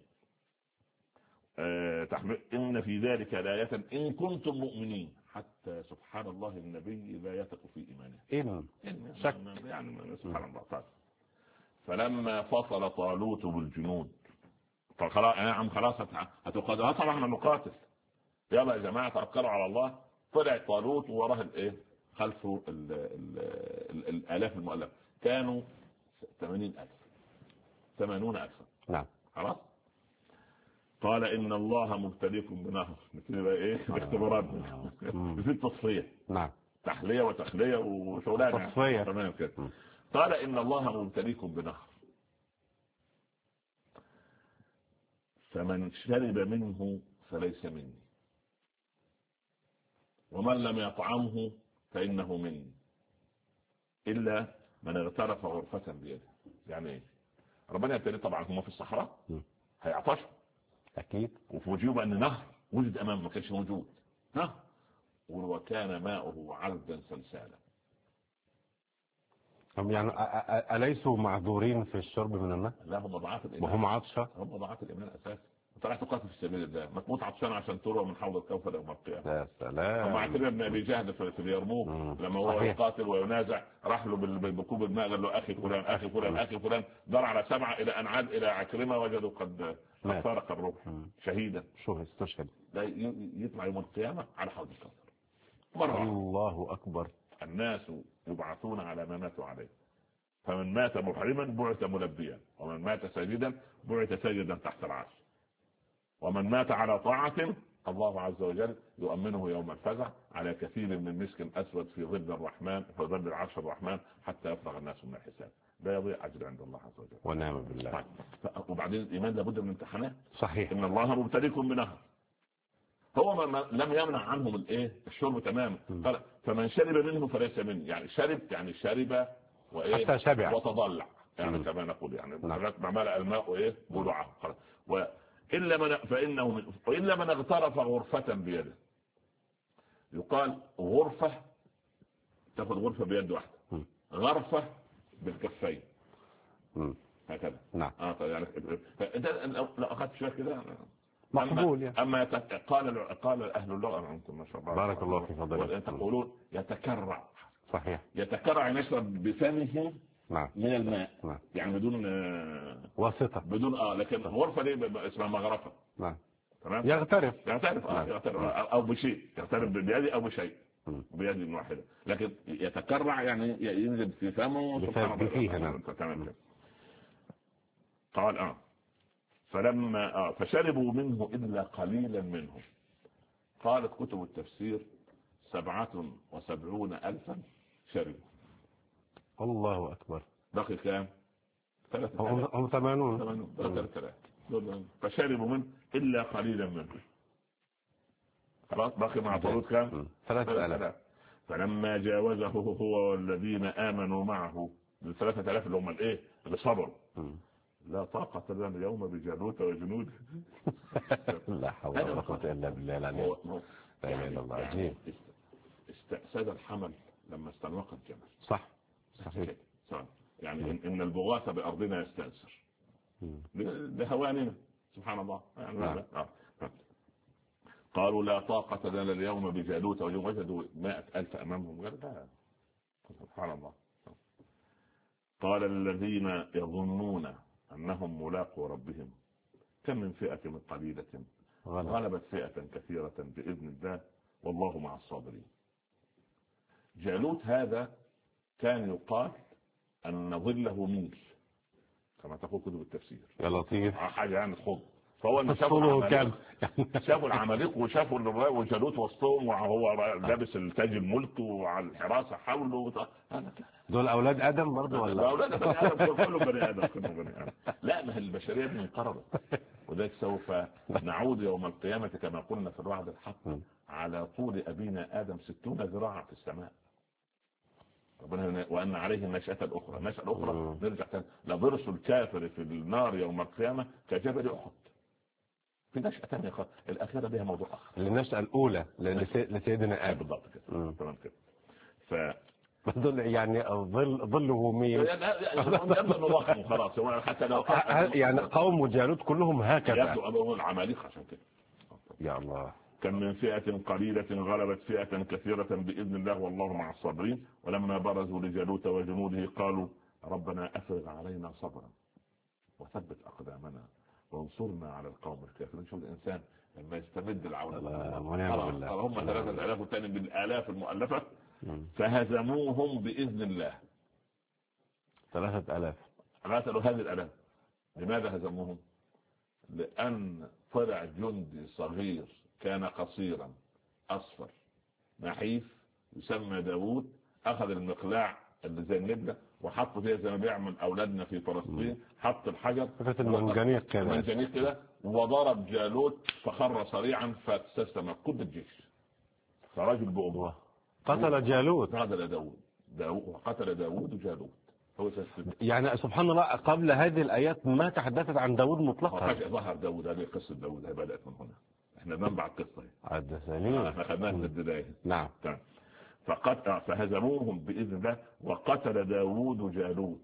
تحمل إن في ذلك لآية إن كنتم مؤمنين. حتى سبحان الله النبي لا يثق في إيمانه. شك. يعني سبحان الله. طيب. فلما فصل طالوت بالجنود فخلاص يا عم خلاص هتقاتل. طبعا احنا نقاتل، يلا يا جماعه توكلوا على الله. طلع طالوت وراه خلفه الالاف المؤلفه، كانوا 80,000. نعم. خلاص. قال ان الله مبتليكم بنهر. كده بقى اختبارات في التصفيه. نعم. تحليه وتخليه وشغلانه تصفيه. تمام كده. قال ان الله مبتليكم بنهر فمن شرب منه فليس مني ومن لم يطعمه فإنه مني إلا من اغترف غرفة بيده. يعني ايه؟ ربنا يبتلي طبعا هم في الصحراء هيعطشوا أكيد، وفوجئوا بأن نهر وجد أمام ما كانش موجود، نهر وكان ماؤه عذبا سلسالا. هم يعني أليسوا معذورين في الشرب من الماء؟ لا هم ضعاف الإيمان. وهم عطشة. هم ضعاف الإيمان أساسا. طلعت تقاتل في سبيل الله ما تموت عطشان عشان تروى من حوض الكوثر يوم القيامة. يا سلام. هم اعتبر ابن أبي جهل في اليرموك لما هو يقاتل وينازع راح له بكوب الماء قال له أخي فلان أخي فلان أخي فلان، دار على 7 إلى أن عاد إلى عكرمة وجدوا قد فارق الروح شهيدا. شو استشهد. لا يطلع يوم القيامة على حوض الكوثر مرة. الله أكبر. الناس يبعثون على ما ماتوا عليه، فمن مات محرما بعث ملبيا، ومن مات ساجدا بعث ساجدا تحت العرش، ومن مات على طاعة الله عز وجل يؤمنه يوم الفزع على كثير من مسك أسود في ظل الرحمن في ظل العرش الرحمن حتى يفرغ الناس من الحساب. لا يضيع أجر عند الله عز وجل. ونعم بالله. وبعدين الإيمان لابد من امتحانات. صحيح. إن الله مبتليكم بنهر. هو لم يمنع عنهم الشرب تماما. فمن شرب منه فليس منه. يعني شرب حتى شبع وتضلع يعني كما نقول يعني ما ملأ الماء بلعه. إلا من اغترف غرفة بيده. يقال غرفة تأخذ غرفة بيد واحدة، غرفة بالكفين هكذا. نعم. يعني لو أخذت شوية كده مقبول يعني. أما قال أهل اللغة أنتم ما شاء الله بارك الله في فضلك. تقولون يتكرع. صحيح. يتكرع يشرب بفمه نعم. من الماء. نعم. يعني بدون واسطة. بدون لكن غرفة دي اسمها مغرفة. نعم. تمام. يغترف. يغترف او بشيء، يغترف بيده او بشيء بيد واحدة. لكن يتكرع يعني ينزل في فمه فيها. نعم. تمام. قال فلما فشربوا منه إلا قليلا منهم. قالت كتب التفسير 77,000 شربوا. الله أكبر. بقي كام؟ 3,000. هم 80. 3,000. فشربوا منه إلا قليلا منهم. خلاص بقي مع طالوت كام؟ 3,000. فلما جاوزه هو والذين آمنوا معه، 3,000 اللي هم الايه اللي صبروا. لا طاقة لنا اليوم بجالوت وجنوده. لا حول ولا قوة إلا بالله العلي. لا إله إلا الله. عجيب. استأسد الحمل لما استنوق الجمل. صح. صحيح. يعني إن البغاث بأرضنا يستأسر لهواننا. سبحان الله. يعني قالوا لا طاقة لنا اليوم بجالوت وجنوده. وجدوا 100,000 أمامهم. لا سبحان الله. قال الذين يظنون أنهم ملاقوا ربهم كم من فئة قليلة غلبت فئة كثيرة بإذن الله والله مع الصابرين. جالوت هذا كان يقال أن ظله ميل كما تقول كتب التفسير. يا لطيف. حاجة يعني خض. فهو اللي شافوا العمالقة وشافوا وجالوت وسطهم وهو لابس التاج الملك وعلى الحراسة حوله. دول أولاد آدم برضو ولا؟ أولاد بني آدم. كلهم بني آدم. لا ما هي البشرية انقرضت. وذلك سوف نعود يوم القيامة كما قلنا في الوعد الحق على طول أبينا آدم 60 ذراعا في السماء. ربنا وأن عليه النشأة الأخرى. النشأة الأخرى نرجع تاني. لضرس الكافر في النار يوم القيامة كجبل أحد. في نشأة ثانية الأخيرة بها موضوع آخر. النشأة الأولى لسيدنا آدم. بالضبط كده. تمام كده. ظل يعني ظله مين؟ خلاص حتى لو يعني قوم جالوت كلهم هكذا. يبدو العمالقة عشان كده. يا الله. كم من فئة قليلة غلبت فئة كثيرة بإذن الله والله مع الصابرين. ولما برزوا لجالوت وجنوده قالوا ربنا أفرغ علينا صبرا وثبت أقدامنا وانصرنا على القوم الكافرين. شوف الإنسان لما يستمد العون. هم 3,000 والثاني بالآلاف المؤلفة فهزموهم بإذن الله. 3,000 قاتلوا هذه الآلاف. لماذا هزموهم؟ لأن طلع جندي صغير كان قصيرا أصفر نحيف يسمى داوود. أخذ المقلاع اللي زي النبلة وحطه فيها زي ما بيعمل أولادنا في فلسطين. حط الحجر المنجنيق كده وضرب جالوت فخر صريعا فاستسلم كل الجيش. فرجل بأمره قتل جالوت. قتل داوود جالوت. يعني سبحان الله قبل هذه الآيات ما تحدثت عن داوود مطلقا. ظهر داوود. هذه قصة داوود بدأت من هنا. احنا بنبع القصة عد سليم. احنا خدناها من البداية. نعم. فهزموهم بإذن الله وقتل داوود جالوت.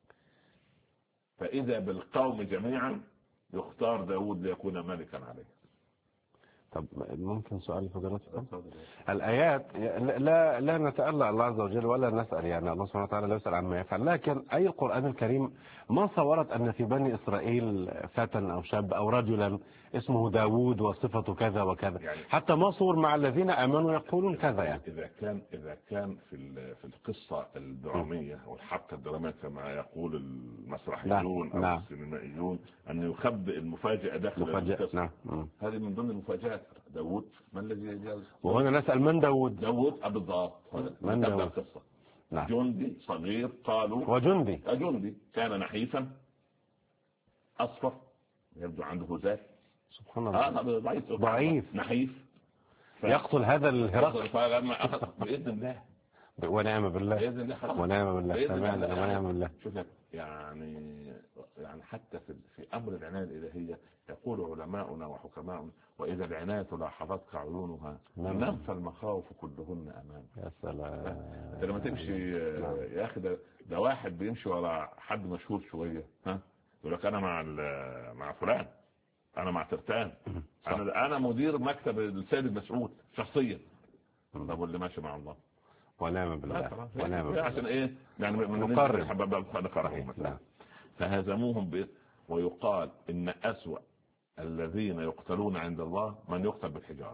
فإذا بالقوم جميعا يختار داوود ليكون ملكا عليه. طب ممكن سؤال فضيلتكم؟ الآيات لا نتألى الله عز وجل ولا نسأل، يعني الله سبحانه وتعالى لا يسأل عما يفعل، لكن أي القرآن الكريم ما صورت أن في بني إسرائيل فتى أو شاب أو رجلا اسمه داوود وصفته كذا وكذا، يعني حتى ما صور مع الذين آمنوا يقولون كذا. يعني إذا كان في القصة الدرامية أو الحبكة الدرامية كما يقول المسرحيون أو السينمائيون أن يخبئ المفاجأة داخل القصة. هذه من ضمن المفاجآت. داوود ما الذي يجاوز؟ وهنا نسأل من داوود؟ داوود بالضبط. من داوود القصة. جندي صغير قالوا وجندي كان نحيفا أصفر يبدو عنده ذات. سبحان الله. ضعيف نحيف يقتل هذا الهرقل. فلما أخذ بإذن الله ونعم بالله. بإذن الله. ونعم بالله. سمعنا ونعم بالله. شوف يعني حتى في أمر العناية الإلهية يقول علماؤنا وحكماؤنا وإذا العناية لاحظتك عيونها ننفى المخاوف كلهن أمام. يا سلام. انت لما تمشي يا أخي ده واحد بيمشي ورا حد مشهور شوية يقول لك أنا مع فلان انا مع ترتان. انا مدير مكتب السيد المسؤول شخصيا. طب واللي ماشي مع الله ونعم بالله ونعم بالله. عشان ايه يعني نعم. فهزموهم ويقال ان اسوأ الذين يقتلون عند الله من يقتل بالحجارة.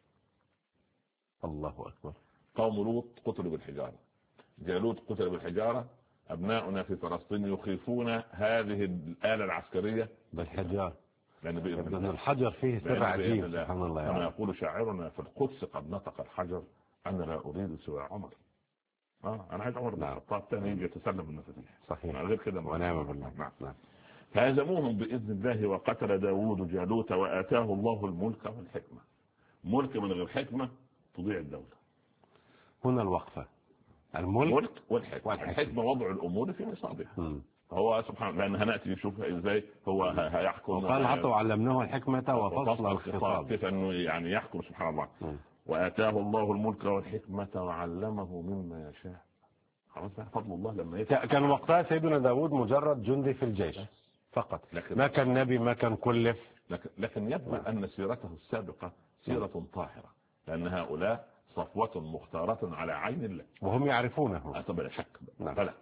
الله أكبر. قوم لوط قتلوا بالحجارة، جالوت قتل بالحجارة، أبناؤنا في فلسطين يخيفون هذه الآلة العسكرية بالحجارة، لأن الحجر فيه سر عجيب سبحان الله. كما يقول شاعرنا في القدس قد نطق الحجر أنا لا أريد سوى عمر. أنا عايز عمر بن الخطاب ثاني يجي يتسلم المفاتيح. صحيح. غير كده ونعم بالله. نعم. فهزموهم بإذن الله وقتل داود جالوت وآتاه الله الملك والحكمة. ملك من غير حكمة تضيع الدولة. هنا الوقفة. الملك والحكمة. الحكمة وضع الأمور في نصابها. هو سبحانه لأن هنأتي نشوف إزاي هو هيحكم. وقال حتى وعلمناه الحكمة وفصل الخطاب، كيف أنه يعني يحكم سبحان الله. وآتاه الله الملك والحكمة وعلمه مما يشاء. خلاص فضل الله لما كان وقتها سيدنا داود مجرد جندي في الجيش فقط، ما كان نبي، ما كان كلف. لكن يبدو أن سيرته السابقة سيرة طاهرة، لأن هؤلاء صفوة مختارة على عين الله وهم يعرفونه. طبعا شك. بلى.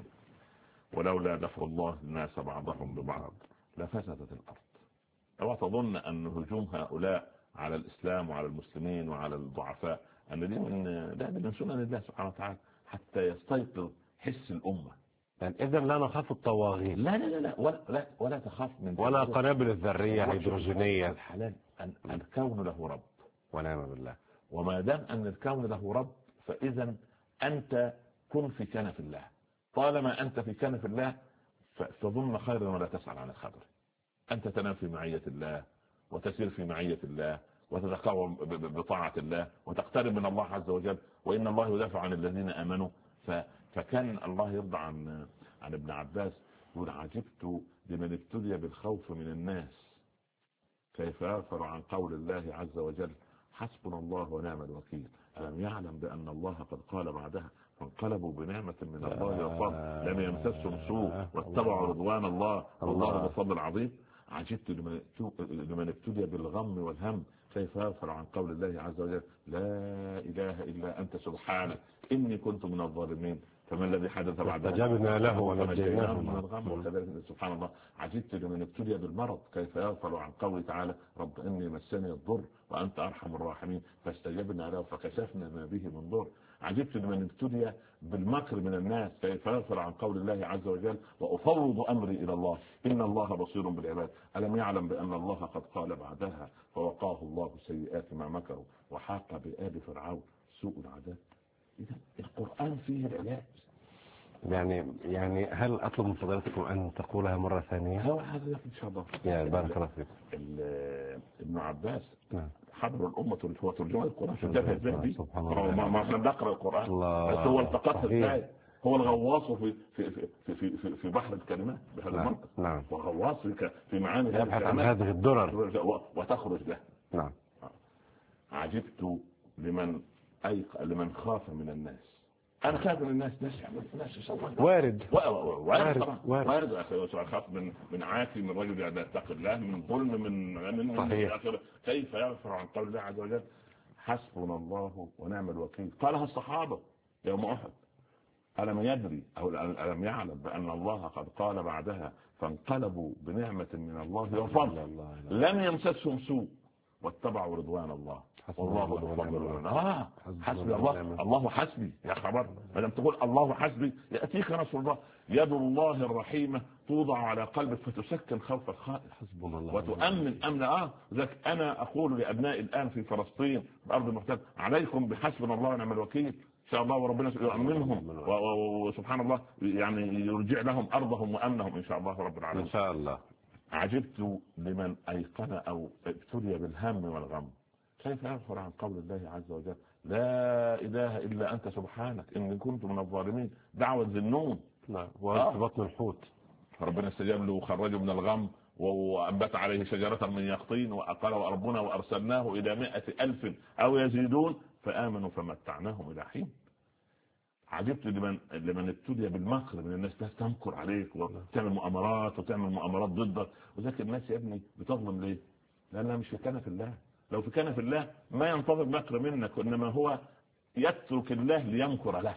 ولولا دفع الله الناس بعضهم ببعض لفسدت الأرض. أو تظن أن هجوم هؤلاء على الإسلام وعلى المسلمين وعلى الضعفاء أن دي من سنن الله سبحانه وتعالى حتى يستيقظ حس الأمة. يعني إذا لا نخاف الطواغيت. لا ولا تخاف من ولا قنابل الذرية هيدروجينية. الحلال أن الكون له رب. ونعم بالله. وما دام أن الكون له رب فإذا أنت كن في كنف الله. طالما أنت في كنف الله فظن خيرا ولا تسأل عن الخبر. أنت تنام في معية الله وتسير في معية الله وتتقوم بطاعة الله وتقترب من الله عز وجل، وإن الله يدافع عن الذين آمنوا. فكان الله يرضى عن ابن عباس يقول عجبت لمن ابتلي بالخوف من الناس كيف يغفر عن قول الله عز وجل حسبنا الله ونعم الوكيل ألم يعلم بأن الله قد قال بعدها فانقلبوا بنعمة من الله وفضل لم يمسسهم سوء واتبعوا رضوان الله والله ذو الفضل العظيم. عجبت لمن ابتلي بالغم والهم كيف يغفر عن قول الله عز وجل لا إله إلا أنت سبحانك إني كنت من الظالمين فما الذي حدث بعد فاستجبنا له ونجيناه من الغم. وكذلك سبحان الله عجبت لمن ابتلي بالمرض كيف يغفر عن قوله تعالى رب إني مسني الضر وأنت أرحم الراحمين فاستجبنا له فكشفنا ما به من ضر. عجبت لمن ابتلي بالمكر من الناس كيف يغفر عن قول الله عز وجل وأفوض أمري إلى الله إن الله بصير بالعباد ألم يعلم بأن الله قد قال بعدها فوقاه الله سيئات ما مكروا وحاق بآل فرعون سوء العذاب. إذا القرآن فيه العلاج. يعني هل أطلب من فضيلتكم أن تقولها مرة ثانية؟ هذا إن شاء الله. يا بارك الله فيك. ابن عباس حضر الأمة هو ترجمة القرآن في الجبهة الذهبي. سبحان الله. ما احنا بنقرأ القرآن بس هو التقط ازاي. هو الغواص في بحر الكلمات بهذا المنطق. نعم. وغواص في معاني يبحث عن هذه الدرر وتخرج له. نعم. عجبت لمن خاف من الناس. أنا خاف من الناس وارد خاف من عاتي من رجل يتقي الله من ظلم من صحيح. كيف يغفر عن قول الله عز وجل حسبنا الله ونعم الوكيل. قالها الصحابة يوم أحد. ألم يدري أو ألم يعلم بأن الله قد قال بعدها فانقلبوا بنعمة من الله وفضل لم يمسسهم سوء واتبعوا رضوان الله والله ذو الفضل. حسبي الله حسبي يا خبر. فلم تقول الله حسبي يأتيك نصر الله. يد الله الرحيمة توضع على قلبك فتسكن خوف الخائف وتؤمن أمن. ذلك أنا أقول لأبنائي الآن في فلسطين بأرض المحتل عليكم بحسبنا الله ونعم الوكيل إن شاء الله وربنا يؤمنهم وسبحان الله يعني يرجع لهم أرضهم وأمنهم إن شاء الله رب العالمين إن شاء الله. عجبت لمن أيقن أو ابتلي بالهم والغم كيف يغفر عن قول الله عز وجل لا إله إلا أنت سبحانك إني كنت من الظالمين. دعوة ذنون وفي بطن الحوت ربنا استجاب له وخرجه من الغم وأنبت عليه شجرة من يقطين وأقل ربنا وأرسلناه إلى 100,000 أو يزيدون فآمنوا فمتعناهم إلى حين. عجبت لمن ابتلي بالمكر من الناس تمكر عليك وتعمل مؤامرات ضدك. وذلك الناس يا ابني بتظلم ليه؟ لأنها مش في كنف الله. لو في كنف الله ما ينتظر مكر منك، وإنما هو يترك الله ليمكر له،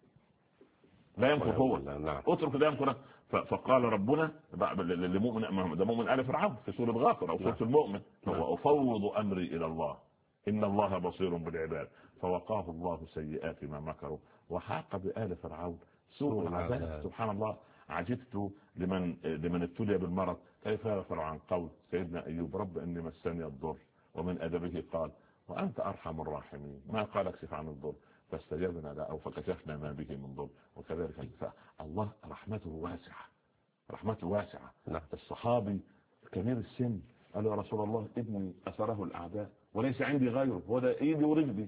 لا يمكر هو. اترك الله يمكر. فقال ربنا لمؤمن، ده مؤمن آل فرعون في سورة غافر أو سورة المؤمن، وأفوض أمري إلى الله إن الله بصير بالعباد. فوقاه الله سيئات ما مكروا وحاق بآل فرعون سوء العذاب. سبحان الله. عجبت لمن ابتلي بالمرض كيف يغفر عن قول سيدنا أيوب رب إني مسني الضر، ومن أدبه قال وأنت أرحم الراحمين، ما قال اكشف عن الضر فاستجبنا له أو فكشفنا ما به من ضر. وكذلك الله رحمته واسعة، رحمته واسعة. الصحابي كبير السن قال يا رسول الله ابني أسره الأعداء وليس عندي غيره، هو ده إيدي ورجلي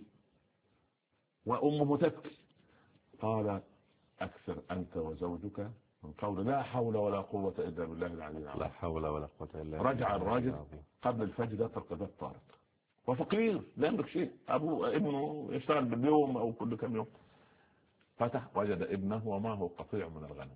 وأمه تبكي. قال أكثر أنت وزوجك من قول لا حول ولا قوة إلا بالله العلي العظيم. لا حول ولا قوة إلا بالله. رجع الراجل قبل الفجر يطرق باب طارق وفقير لا يملك شيء، أبوه ابنه يشتغل باليوم أو كل كم يوم. فتح وجد ابنه ومعه قطيع من الغنم.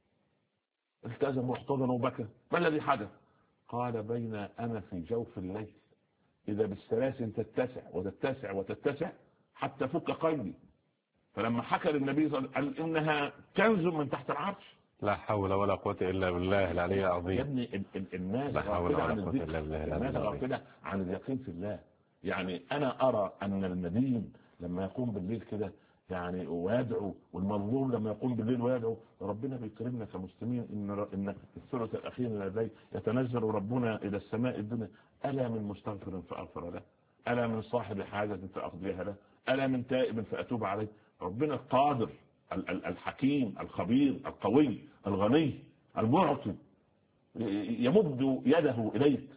التزم واحتضن وبكى. ما الذي حدث؟ قال بين أنا في جوف الليل إذا بالسلاسل تتسع وتتسع وتتسع حتى فك قيدي، فلما حكى للنبي صلى الله عليه وسلم قال إنها كنز من تحت العرش. لا حول ولا قوة إلا بالله العلي العظيم. يا ابني الناس غافلة عن الذكر، الناس غافلة عن اليقين في الله. يعني أنا أرى أن المدين لما يقوم بالليل كده يعني ويدعو، والمظلوم لما يقوم بالليل ويدعو، ربنا بيكرمنا كمسلمين إن الثلث الأخير من الليل يتنزل ربنا إلى السماء الدنيا ألا من مستغفر فأغفر له، ألا من صاحب حاجة فأقضيها له، ألا من تائب فأتوب عليه. ربنا القادر الحكيم الخبير القوي الغني المعطي يمد يده إليك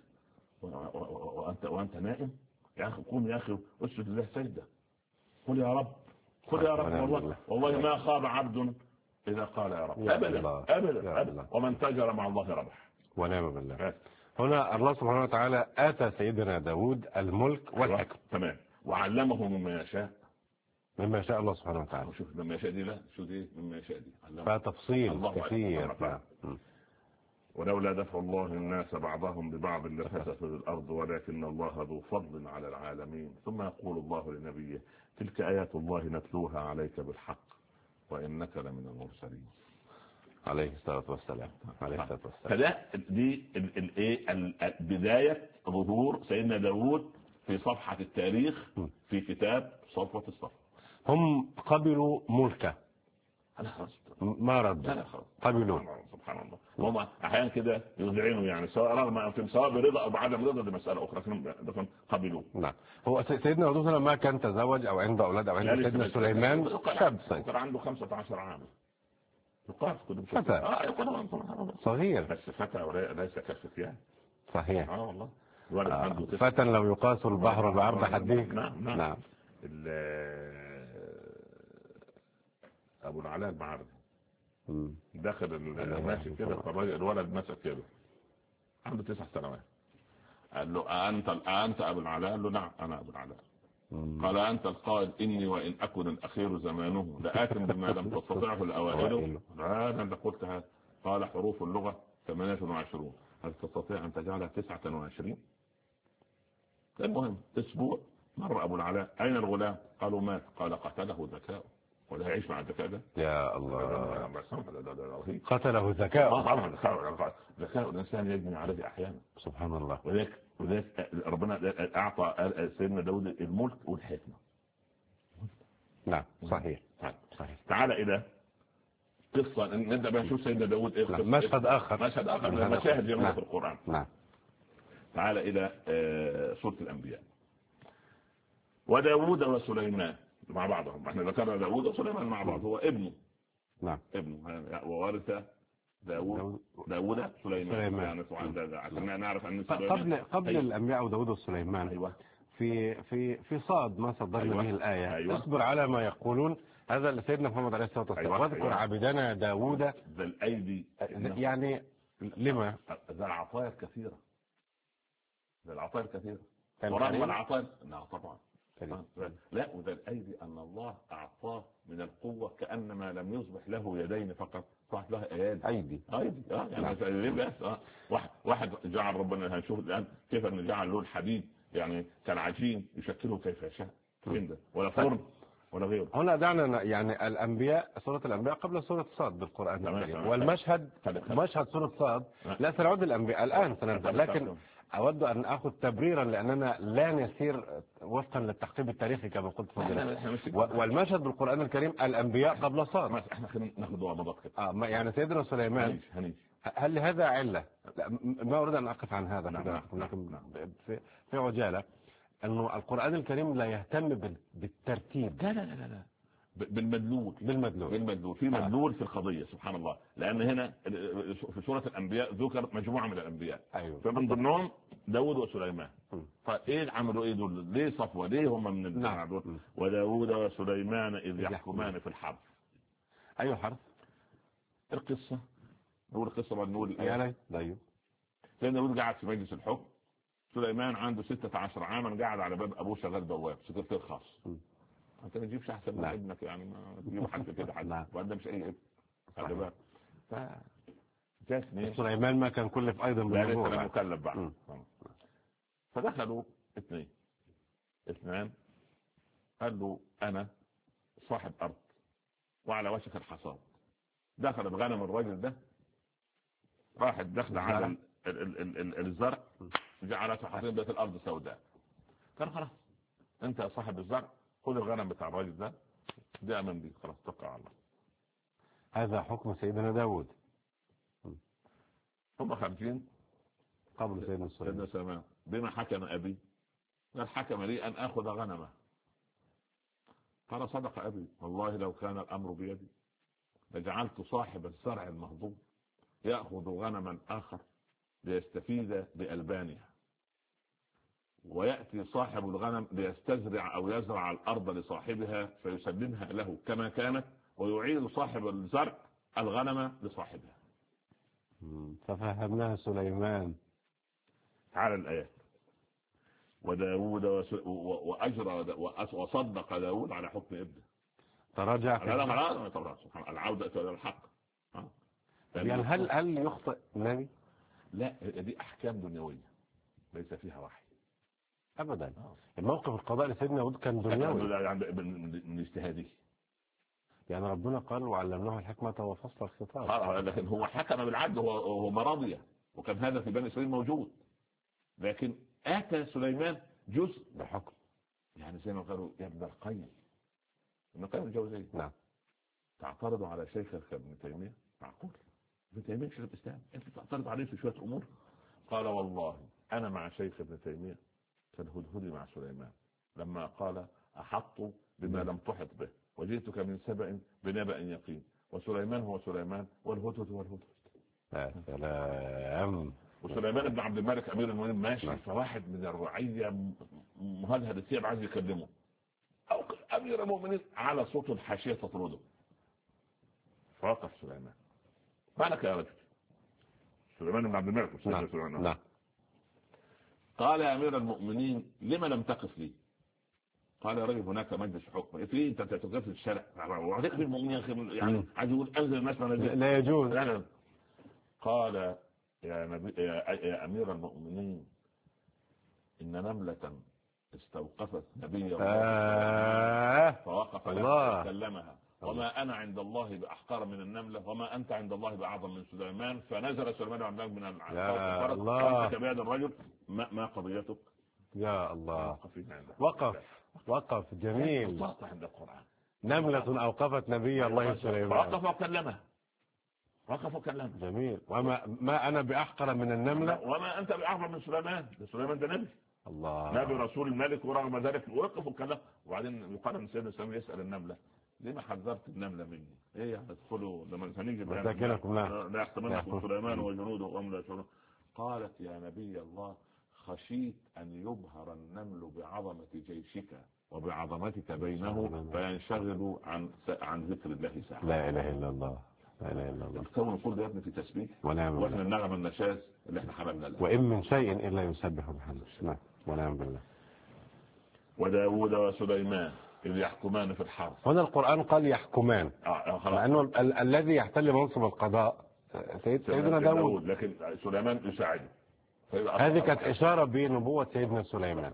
وأنت نائم. يا أخي قوم يا أخي اسجد لله سجدة، قل يا رب، قل يا رب. والله ما خاب عبد إذا قال يا رب أبدا أبدا. ومن تاجر مع الله ربح ونعم بالله. هنا الله سبحانه وتعالى آتى سيدنا داود الملك والحكم تمام، وعلمه مما يشاء، مما يشاء الله سبحانه وتعالى. شوف مما يشاء دي، لا شو دي مما يشاء دي فتفصيل كثير. ولولا دفع الله الناس بعضهم ببعض لفسدت الأرض ولكن الله ذو فضل على العالمين. ثم يقول الله لنبيه تلك آيات الله نتلوها عليك بالحق وإنك لمن المرسلين عليه الصلاة والسلام. فده دي بداية ظهور سيدنا داود في صفحة التاريخ في كتاب صفوة الصف. هم قبلوا ملكه ما رد قبلوا سبحان الله. هم احيانا كده يذعنوا يعني سواء رغم انفسهم سواء برضا او بعدم رضا، دي مساله اخرى، لكن قبلوا. نعم. هو سيدنا داود ما كان تزوج او عنده اولاد او عنده سيدنا سليمان شاب كان عنده 15 عام فتى صغير، بس فتى ليس كالفتيان. صحيح والله. فتى لو يقاس البحر بعرض حديه. نعم. ابو العلاء المعرض داخل ماشي كده، الولد مسك كده عنده 9 سنوات، قال له انت ابو العلاء؟ قال له نعم انا ابو العلاء. قال انت القائل اني وان اكن الاخير زمانه لآتم بما لم تستطعه الاوائل؟ انا اللي قلت هذا. قال حروف اللغه 28 هل تستطيع ان تجعلها 29؟ المهم اسبوع مر ابو العلاء اين الغلام؟ قالوا مات. قال قتله ذكاؤه، ولا يعيش مع الذكاء ده؟ يا الله قتله ذكاء. ذكاء الانسان يجني عليه احيانا سبحان الله. وذلك ربنا اعطى سيدنا داود الملك والحكمه. نعم صحيح. تعال الى قصه نبدا بها نشوف سيدنا داود ايه. مشهد اخر من المشاهد جميله في القران. نعم. تعال الى سوره الانبياء. وداود وسليمان مع بعضهم، احنا ذكرنا داود وسليمان مع بعض، هو ابنه. نعم ابنه، وورث داود سليمان. يعني عشان نعرف ان قبل الانبياء وداود وسليمان. ايوه. في صاد ما صدرنا به الايه. أيوة. اصبر على ما يقولون، هذا لسيدنا محمد عليه الصلاه والسلام. أيوة. واذكر عبدنا داود ذا الايدي. يعني لما ذا العطايا الكثيره، ذا العطايا الكثيره ورغم العطايا. نعم طبعا. لا، وذا الأيدي أن الله أعطاه من القوة كأنما لم يصبح له يدين فقط، اصبحت لها ايادي ايدي يعني بس واحد جعل ربنا، هنشوف الان كيف ان جعل له الحديد يعني كالعجين يشكله كيف يشاء، فين ده ولا فرن ولا غيره. هنا دعنا يعني الانبياء، سوره الانبياء قبل سوره صاد بالقران الكريم، والمشهد مشهد سوره صاد. لا سنعود الانبياء الان سنبدا، لكن اود ان اخذ تبريرا لاننا لا نسير وفقا للتحقيق التاريخي كما قلت فضيلتك. والمشهد بالقران الكريم الانبياء قبل صاد. احنا ناخذ مضات كده. يعني سيدنا سليمان هل لهذا عله؟ ما اريد ان اقف عن هذا، لكن في عجاله انه القرآن الكريم لا يهتم بالترتيب. لا بالمدلول في مدلول في القضية سبحان الله، لان هنا في سورة الانبياء ذكر مجموعة من الانبياء. أيوة. فمن ضمنهم داود وسليمان. فايه عملوا ايه دول؟ ليه صفوة؟ ليه هم من الجماعة دول؟ وداود وسليمان اذ يحكمان في الحرث. ايوه حرث القصة نقول القصة بعد نقول الآية. ايوه سيدنا داود قاعد في مجلس الحكم، سليمان عنده 16 عاما قاعد على باب ابوه شغال بواب سكرتير خاص. انت ما تجيبش احسن من ابنك يعني، ما تجيب حد كده حد ما قدمش اي ابن. خلي بالك. جاء سليمان ما كان كلف ايضا بالموضوع، مكلف بعد. فدخلوا اثنان قال له انا صاحب ارض وعلى وشك الحصاد. دخل بغنم الراجل ده، راحت دخل على الزرع، جعلت حصيدة الارض سوداء. قال خلاص انت صاحب الزرع، خذ الغنم بتاع الراجل ده، دي امن دي، خلاص توكل على الله. هذا حكم سيدنا داود. هم خارجين قبل سيدنا سليمان. بما حكم ابي؟ قال حكم لي ان اخذ غنمه. قال صدق ابي والله لو كان الامر بيدي لجعلت صاحب الزرع المهضوم ياخذ غنما اخر ليستفيد بألبانها، ويأتي صاحب الغنم ليستزرع أو يزرع الأرض لصاحبها فيسلمها له كما كانت، ويعيد صاحب الزرع الغنم لصاحبها. ففهمناها سليمان. تعالى الآيات. وداود وأجرى وصدق داود على حكم ابنه. تراجع سبحان العودة إلى الحق. يعني هل يخطئ النبي؟ لا، دي احكام دنيويه ليس فيها وحي ابدا. الموقف القضاء لسيدنا داود كان دنيوي يعني من اجتهاده. يعني ربنا قال وعلمناه الحكمه وفصل الخطاب. لكن هو حكم بالعدل، هو مرضيه، وكان هذا في بني اسرائيل موجود. لكن اتى سليمان جزء بحكم، يعني زي ما قالوا يا ابن القيم، ابن القيم الجوزية. نعم. تعترضوا على شيخك ابن تيميه؟ معقول ابن تيميه شيخ الاسلام، انت تعترض عليه في شويه امور؟ قال والله انا مع شيخ ابن تيميه كالهدهد مع سليمان لما قال احط بما لم تحط به وجئتك من سبأ بنبأ يقين، وسليمان هو سليمان والهدهد هو الهدهد. يا سلام. وسليمان بن عبد الملك امير المؤمنين ماشي، فواحد من الرعيه مهلهل الثياب عايز يكلمه، او امير المؤمنين على صوت الحاشيه تطرده، فوقف سليمان. مالك يا رجل؟ سليمان بن عبد الملك. نعم. قال يا امير المؤمنين لما لم تقف لي؟ قال يا رجل هناك مجلس حكم، في انت تقف في الشارع وعليك بالمؤمنين يعني عايز يقول انزل الناس لا يجوز. لا. قال يا امير المؤمنين ان نملة استوقفت نبي الله فوقف لها وكلمها، وما انا عند الله باحقر من النمله، وما انت عند الله باعظم من سليمان. فنزل سليمان عبد الله من الفرس وامسك بيد الرجل. ما قضيتك؟ يا الله. وقف جميل. عند القرآن نملة اوقفت نبي الله سليمان وقف وكلمها. جميل. وما انا باحقر من النمله، وما انت باعظم من سليمان. سليمان ده نبي، الله، نبي رسول الملك، ورغم ذلك وقف وكلم. وبعدين يقال ان سيدنا سليمان يسال النمله لما حذرت النمله مني؟ ايه هتدخلوا لما هنيجي لا يحتملكم سليمان وجنوده وهم لا يشعرون. قالت يا نبي الله خشيت ان يبهر النمل بعظمه جيشك وبعظمتك بينه فينشغلوا عن ذكر الله ساعه. لا اله الا الله. لا اله الا الله. الكون كله يا ابني في تسبيح، واحنا النغمه النشاز اللي احنا حملنا لها. وان من شيء الا يسبح بحمده. نعم ونعم بالله. وداود وسليمان إذ يحكمان في الحرث. هنا القرآن قال يحكمان، لأنه الذي يحتل منصب القضاء سيدنا داود، لكن سليمان يساعده. هذه كانت إشارة بنبوة سيدنا سليمان.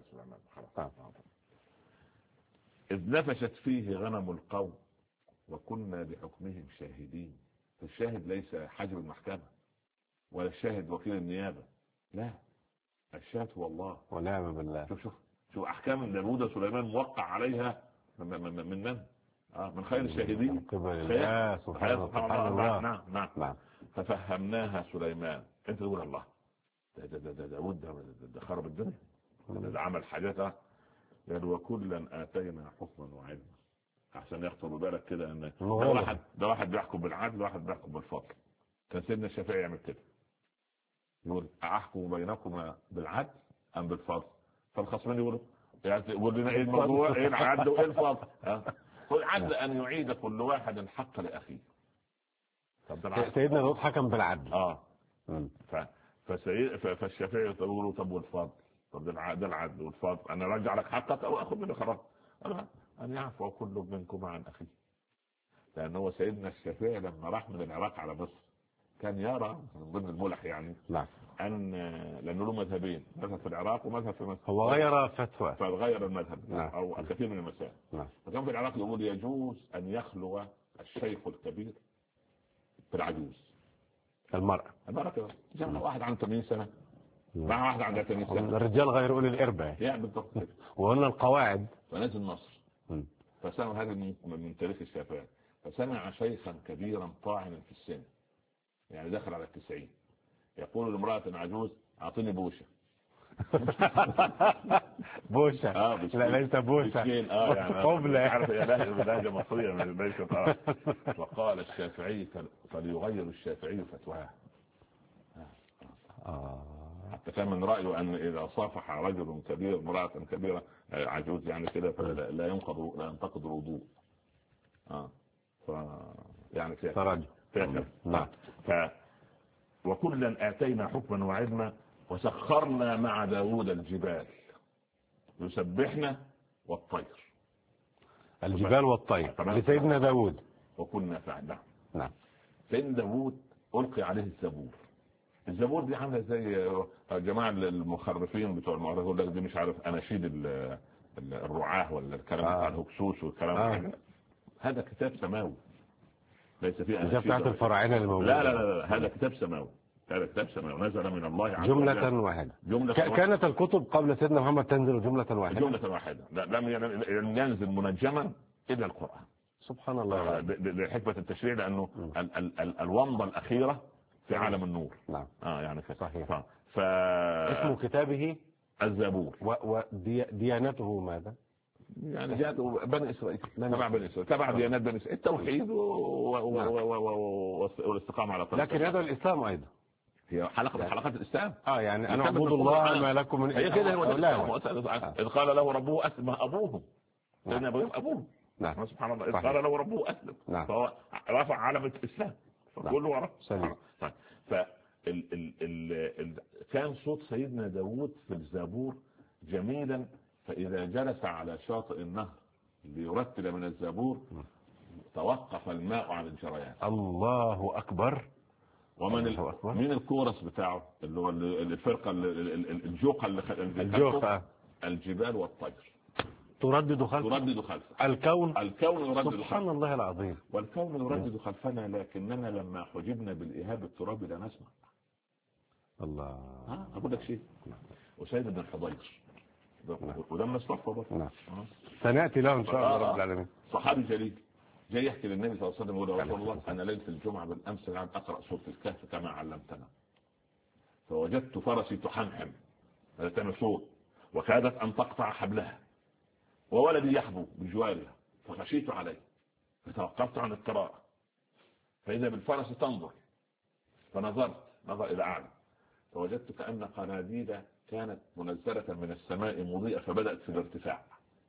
إذ نفشت فيه غنم القوم وكنا بحكمهم شاهدين. الشاهد ليس حاجب المحكمة ولا الشاهد وكيل النيابة، لا، الشاهد هو الله. ونعم بالله. شوف أحكام داود وسليمان موقع عليها من خير الشاهدين من قبل الله سبحانه وتعالى. نعم. ففهمناها سليمان. انت تقول الله ده داود ده خرب الدنيا، ده عمل حاجات. قال وكلا آتينا حكما وعلما. عشان يخطر ببالك كده ان ده واحد بيحكم بالعدل وواحد بيحكم بالفضل. كان سيدنا الشافعي يعمل كده، يقول احكم بينكما بالعدل ام بالفضل؟ فالخصمين يقولوا يقول لنا ايه الموضوع، ايه العدل وايه الفضل؟ هو العدل ان يعيد كل واحد الحق لاخيه. سيدنا داود حكم بالعدل. فالشافعي يقولوا طب والفضل؟ طب ده العدل والفضل، انا ارجع لك حقك او اخذ منك خلاص، ان يعفو كل منكم عن اخيه. لان هو سيدنا الشافعي لما راح من العراق على مصر كان يرى من ضمن الملح يعني ان لانه له مذهبين، مذهب في العراق ومذهب في مصر. هو غير فتوى فغير المذهب او الكثير من المسائل. فكان في العراق يقول يجوز ان يخلو الشيخ الكبير في العجوز. المرأة كده جمع واحد عنده 80 سنة مع واحد عنده 80 سنة. الرجال غير أولي الإربة يعني بالضبط. وقلنا القواعد. فنزل مصر فسمع هذا من تاريخ الشافعي، فسمع شيخا كبيرا طاعنا في السن، يعني دخل على 90، يقول لامرأة عجوز اعطيني بوشة. بوشة لا ليس بوشة يعني قبلة، عارف يا لهجة مصرية ليست. وقال الشافعي فليغير الشافعي فتواه. حتى كان من رأيه أن إذا صافح رجل كبير امرأة كبيرة عجوز يعني كده فلا ينتقد الوضوء. يعني نعم. وكلا آتينا حكما وعلما وسخرنا مع داود الجبال يسبحنا والطير. الجبال والطير لسيدنا داود. وكنا فعلا. نعم. سيدنا داود ألقي عليه الزبور. الزبور دي عامله زي جماعه المخرفين بتوع المعارضه يقول لك دي مش عارف اناشيد الرعاه ولا الكلام بتاع الهكسوس والكلام هذا كتاب سماوي ليس فيه اناشيد بتاعت الفراعنه الموجوده. لا هذا كتاب سماوي. هذا كتاب سماوي نزل من الله عز وجل جملة واحدة. كانت الكتب قبل سيدنا محمد تنزل جملة واحدة. لم ينزل منجما الا القرآن. سبحان الله. لحكمة التشريع لانه الومضة الاخيرة في عالم النور. نعم. يعني صحيح. اسم كتابه الزبور. وديانته ماذا؟ يعني ديانته بني اسرائيل، تبع بني اسرائيل، تبع ديانات بني اسرائيل، التوحيد والاستقامة على طريق. لكن هذا الاسلام ايضا هي حلقة من حلقات الاسلام. يعني انا اعبد الله ما لكم من هي كده. هو اذ قال له ربه اسلم ابوهم لان ابوهم. نعم. سبحان الله. اذ قال له ربه اسلم. فهو رفع علامة الاسلام كله ورا. كان صوت سيدنا داود في الزبور جميلا، فإذا جلس على شاطئ النهر ليرتل من الزبور توقف الماء عن الجريان. الله أكبر. من الكورس بتاعه اللي هو الفرقة الجوقة الجبال والطير تردد خلفه. الكون يردد سبحان الله العظيم. والكون يردد خلفنا، لكننا لما حجبنا بالإيهاب الترابي لا نسمع. الله. أقول لك شيء. وسيد بن الحضير ولما اصطفى سنأتي له إن شاء الله رب العالمين. صحابي جليل جاي يحكي للنبي صلى الله عليه وسلم يقول يا رسول الله أنا ليلة الجمعة بالأمس قاعد أقرأ سورة الكهف كما علمتنا، فوجدت فرسي تحمحم تعمل صوت وكادت أن تقطع حبلها، وولدي يحبو بجوارها، فخشيت عليه فتوقفت عن القراءة، فإذا بالفرس تنظر، فنظرت إلى أعلى فوجدت كأن قناديل كانت منزلة من السماء مضيئة فبدأت في الارتفاع.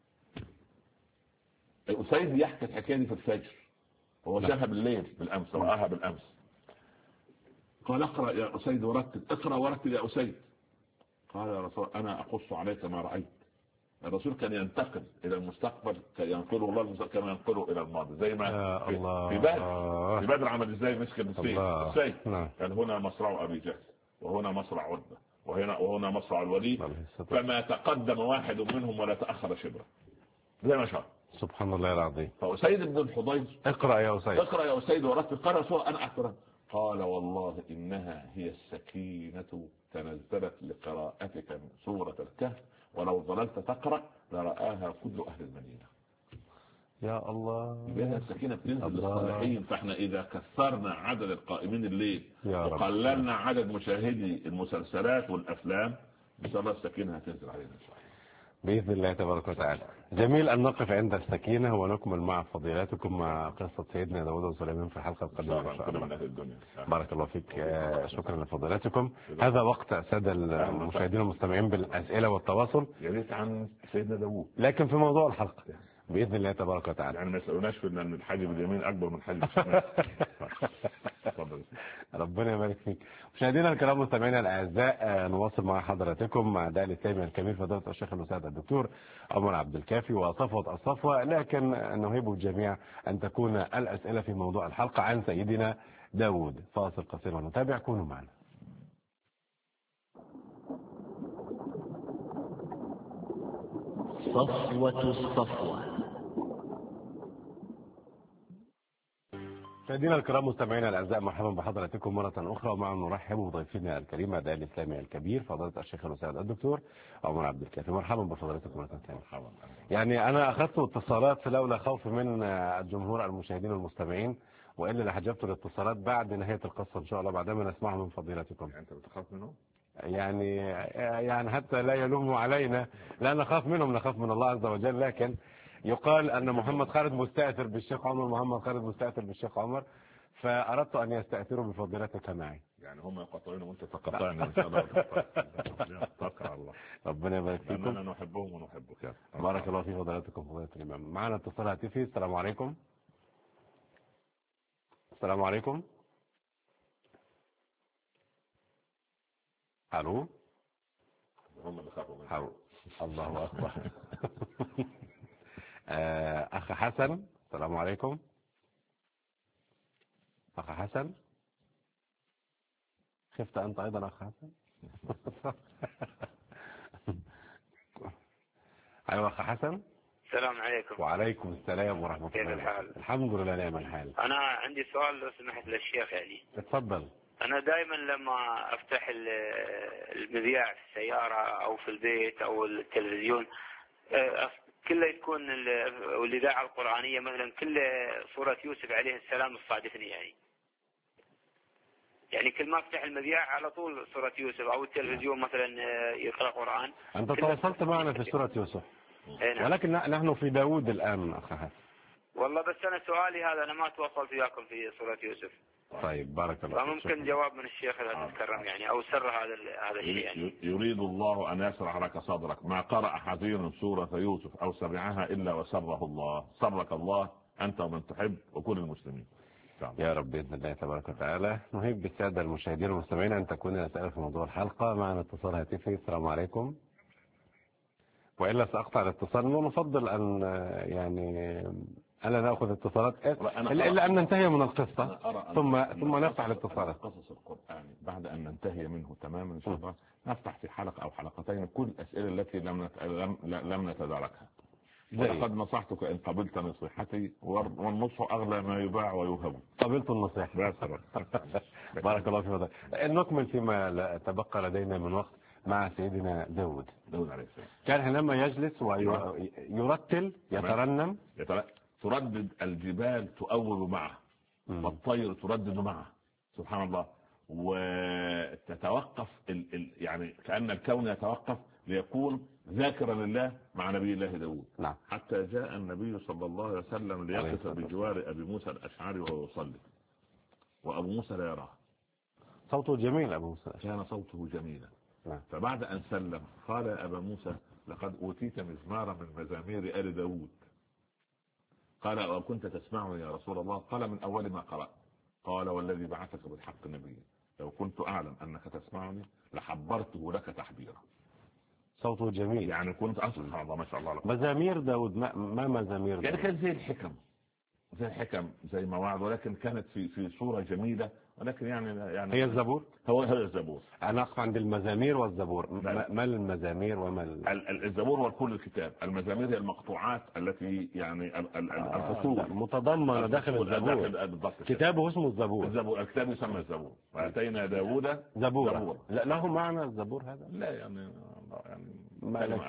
أسيد يحكي الحكاية دي في الفجر، هو شافها بالليل بالأمس، رآها بالأمس. قال اقرأ يا أسيد ورتل، اقرأ ورتل يا أسيد. قال يا رسول أنا أقص عليك ما رأيت، الرسول كان ينتقل الى المستقبل ينقله الله كما ينقله الى الماضي، زي ما في بدر عمل ازاي؟ مسك السيف كان هنا مصرع ابي جهل، وهنا مصرع عتبة، وهنا مصرع الوليد، فما تقدم واحد منهم ولا تاخر شبرا زي ما شاء. سبحان الله العظيم. فأسيد بن الحضير اقرأ يا أسيد، اقرأ يا أسيد ورتل. قال سورة أنا أقرأ، قال والله إنها هي السكينة تنزلت لقراءتك من سورة الكهف، ولو ظللت تقرأ لرآها كل أهل المدينة. يا الله، بها السكينة بتنزل للصالحين. فاحنا إذا كثرنا عدد القائمين الليل وقللنا عدد مشاهدي المسلسلات والأفلام، إن شاء الله السكينة هتنزل علينا إن شاء الله بإذن الله تبارك وتعالى. جميل أن نقف عند السكينة ونكمل مع فضيلاتكم مع قصة سيدنا داود وسليمان في الحلقة القادمة إن شاء الله. بارك الله فيك، شكرا لفضيلاتكم. هذا وقت السادة المشاهدين والمستمعين بالأسئلة والتواصل. يا ريت عن سيدنا داود، لكن في موضوع الحلقة بإذن الله تبارك وتعالى. يعني ما يسألوناش في أن الحاجب اليمين أكبر من حاجب الشمال. ربنا يبارك فيك. مشاهدينا الكرام مستمعينا الأعزاء، نواصل مع حضراتكم مع داعي الإسلامي الكبير فضيلة الشيخ الأستاذ الدكتور عمر عبد الكافي وصفوة الصفوة، لكن نهيب الجميع أن تكون الأسئلة في موضوع الحلقة عن سيدنا داود. فاصل قصير ونتابع، كونوا معنا. صفوة الصفوة. مشاهدينا الكرام مستمعينا الاعزاء، مرحبا بحضراتكم مره اخرى، ومع نرحب بضيفنا الكريم الداعي الاسلامي الكبير فضيله الشيخ الاستاذ الدكتور عمر عبد الكافي. مرحبا بفضيلتكم مره ثانيه. مرحبا. يعني انا اخذت اتصالات لولا خوف من الجمهور المشاهدين والمستمعين، والا لحجبت الاتصالات بعد نهايه القصه ان شاء الله بعدما نسمعها من فضيلتكم. انت بتخاف منهم؟ يعني حتى لا يلوموا علينا، لا نخاف منهم، نخاف من الله عز وجل. لكن يقال أن محمد خالد مستأثر بالشيخ عمر، محمد خالد مستأثر بالشيخ عمر، فأردت أن يستأثروا بفضيلتك معي. يعني هم يقطعون وأنت تقطعني إن شاء الله. توكل على الله. ربنا يبارك فيكم. أننا نحبهم ونحبك. بارك الله في فضيلتكم فضيلة الإمام. معنا اتصال هاتفي. السلام عليكم. السلام عليكم. ألو. هم اللي خافوا منه. الله أكبر. أخ حسن. السلام عليكم. أخ حسن، خفت أنت أيضا أخ حسن؟ أيوة أخ حسن. السلام عليكم. وعليكم السلام ورحمة الله. كيف الحال؟ الحمد لله نعم الحال. أنا عندي سؤال لو سمحت للشيخ. يعني اتفضل. أنا دائما لما أفتح المذياع في السيارة أو في البيت أو التلفزيون كله تكون الإذاعة القرآنية مثلا كل سورة يوسف عليه السلام تصادفني. يعني كل ما افتح المذياع على طول سورة يوسف، أو التلفزيون مثلا يقرأ قرآن. أنت تواصلت معنا في سورة يوسف، ولكن نحن في داود الآن أخ حسن. والله بس أنا سؤالي هذا، أنا ما تواصلت وياكم في سورة يوسف. طيب بارك الله فيك. فممكن جواب من الشيخ إذا تتكرم يعني، أو سر هذا الشيء. يعني يريد الله أن يشرح لك صدرك. ما قرأ حزين سورة يوسف أو سمعها إلا وسره الله. سرك الله أنت ومن تحب وكل المسلمين يا رب بإذن الله تبارك وتعالى. نهيب بالسادة المشاهدين والمستمعين أن تكون الأسئلة في موضوع الحلقة. معنا اتصال هاتفي. السلام عليكم. وإلا سأقطع الاتصال، ونفضل أن يعني ألا نأخذ اتصالات إلا أن ننتهي من القصة ثم نفتح الاتصالات. قصص القرآن بعد أن ننتهي منه تماما إن شاء الله نفتح في حلقة أو حلقتين كل الأسئلة التي لم نتداركها. ولقد نصحتك إن قبلت نصيحتي، والنصح أغلى ما يباع ويوهب. قبلت النصيحة. بارك الله فيك. نكمل فيما تبقى لدينا من وقت مع سيدنا داود عليه السلام. كان حينما يجلس ويرتل يترنم تردد الجبال تؤوب معه، والطير تردد معه، سبحان الله. وتتوقف يعني كأن الكون يتوقف ليكون ذاكرا لله مع نبي الله داود. نعم. حتى جاء النبي صلى الله عليه وسلم ليقف بجوار أبي موسى الأشعري وهو يصلي، وأبو موسى لا يراه. صوته جميل أبو موسى، كان صوته جميلا. نعم. فبعد أن سلم قال يا أبا موسى لقد أوتيت مزمارا من مزامير آل داود. قال وكنت تسمعني يا رسول الله؟ قال من أول ما قرأت. قال والذي بعثك بالحق نبيا لو كنت أعلم أنك تسمعني لحبرته لك تحبيرا. صوته جميل. يعني كنت سبحان الله ما شاء الله. مزامير داود ما مزامير يعني داود؟ كانت زي الحكم زي مواعظ، ولكن كانت في صورة جميلة، ولكن يعني هي الزبور. هو الزبور. انا اقف عند المزامير والزبور. ما المزامير وما الزبور هو كل الكتاب. المزامير هي المقطوعات التي يعني الفصول متضمنة داخل الزبور. كتابه اسمه الزبور. الكتاب يسمى الزبور. واتينا داوود زبورا. لا له معنى الزبور هذا؟ لا يعني ما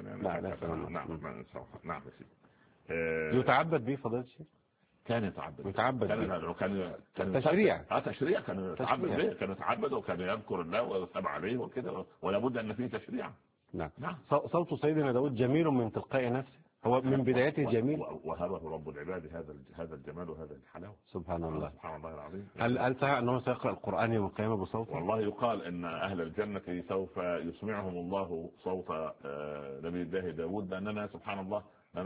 نعم. يتعبد به فضيلة الشيخ؟ كان يتعبد كان تشريع. تشريع. كان يتعبد به، كان يتعبد وكان يذكر الله ويثاب عليه وكده، ولا بد ان فيه تشريع. نعم. صوت سيدنا داود جميل من تلقاء نفسه، هو من بدايته جميل. وهبه رب العباد هذا الجمال وهذا الحلاوه. سبحان الله. سبحان الله العظيم. هل تعلم انه سيقرأ القرآن يوم القيامة بصوته؟ والله يقال ان اهل الجنة سوف يسمعهم الله صوت نبي الله داود، لاننا سبحان الله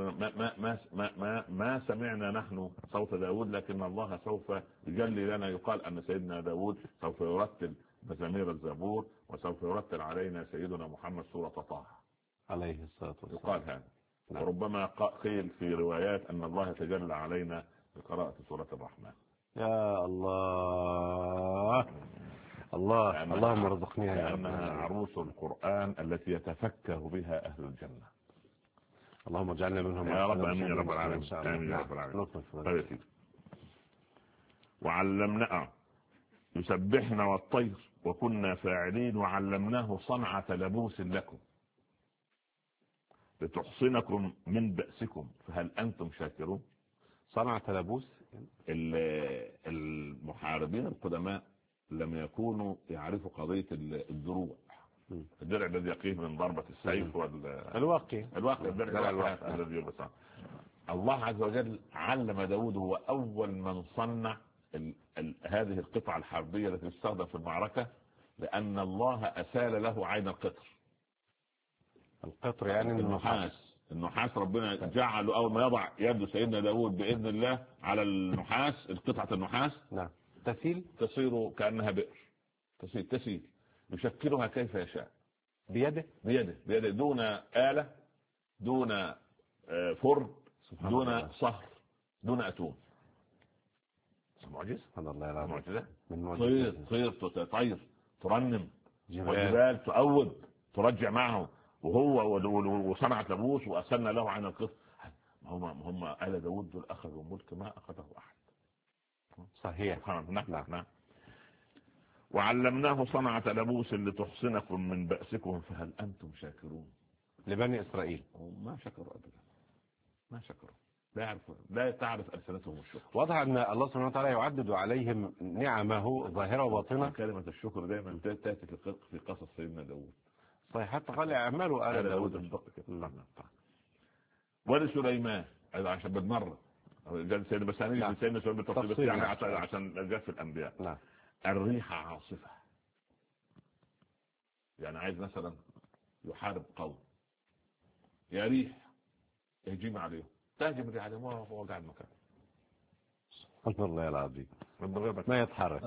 ما سمعنا نحن صوت داود، لكن الله سوف يجلي لنا. يقال أن سيدنا داود سوف يرتل مزامير الزبور، وسوف يرتل علينا سيدنا محمد سورة طه عليه الصلاة والسلام. يقال هذا. وربما قيل في روايات أن الله تجلى علينا بقراءة سورة الرحمن. يا الله اللهم ارزقنيها يا رب. لأنها عروس القرآن التي يتفكه بها أهل الجنة. اللهم اجعلنا منهم يا رب. امين يا رب العالمين. امين يا رب العالمين. وعلمنا يسبحنا والطير وكنا فاعلين، وعلمناه صنعة لبوس لكم لتحصنكم من بأسكم فهل أنتم شاكرون. صنعة لبوس. المحاربين القدماء لم يكونوا يعرفوا قضية الدروع. الدرع الذي يقيه من ضربة السيف الواقي الدرع الذي يلبس. الله عز وجل علم داود، هو أول من صنع هذه القطعة الحربية التي تستخدم في المعركة، لأن الله أسال له عين القطر يعني النحاس. ربنا جعله أول ما يضع يد سيدنا داود بإذن الله على النحاس، قطعة النحاس نعم تصير كأنها بئر. تسيل يشكلها كيف يشاء بيده دون آلة، دون فرن، دون صهر، دون أتون. معجزة. سبحان الله العظيم. معجزة. طير ترنم، وجبال تؤود ترجع معه، وهو وصنعت لبوس وأسلنا له عن القصر. هم آل داود دول أخذوا ملك ما أخذه أحد. صحيح. نعم. وعلمناه صنعة لبوس لتحصنكم من بأسكم فهل أنتم شاكرون. لبني إسرائيل ما شكروا أبدا، ما شكروا. لا تعرف ألسنتهم الشكر. واضح أن الله سبحانه وتعالى يعدد عليهم نعمه ظاهرة وباطنة. كلمة الشكر دائما تأتي في قصص سيدنا داود. صحيح. حتى قال أعماله آل داود. ولسليمان عشان بالمرة سيدنا بساني سيدنا سليمان بالتفصيل يعني عشان جاء في الأنبياء. نعم. الريح عاصفة، يعني عايز مثلا يحارب قوم، يا ريح يهجم عليهم، تهجم عليهم وهو قاعد مكانه. سبحان الله العظيم. ما يتحرك.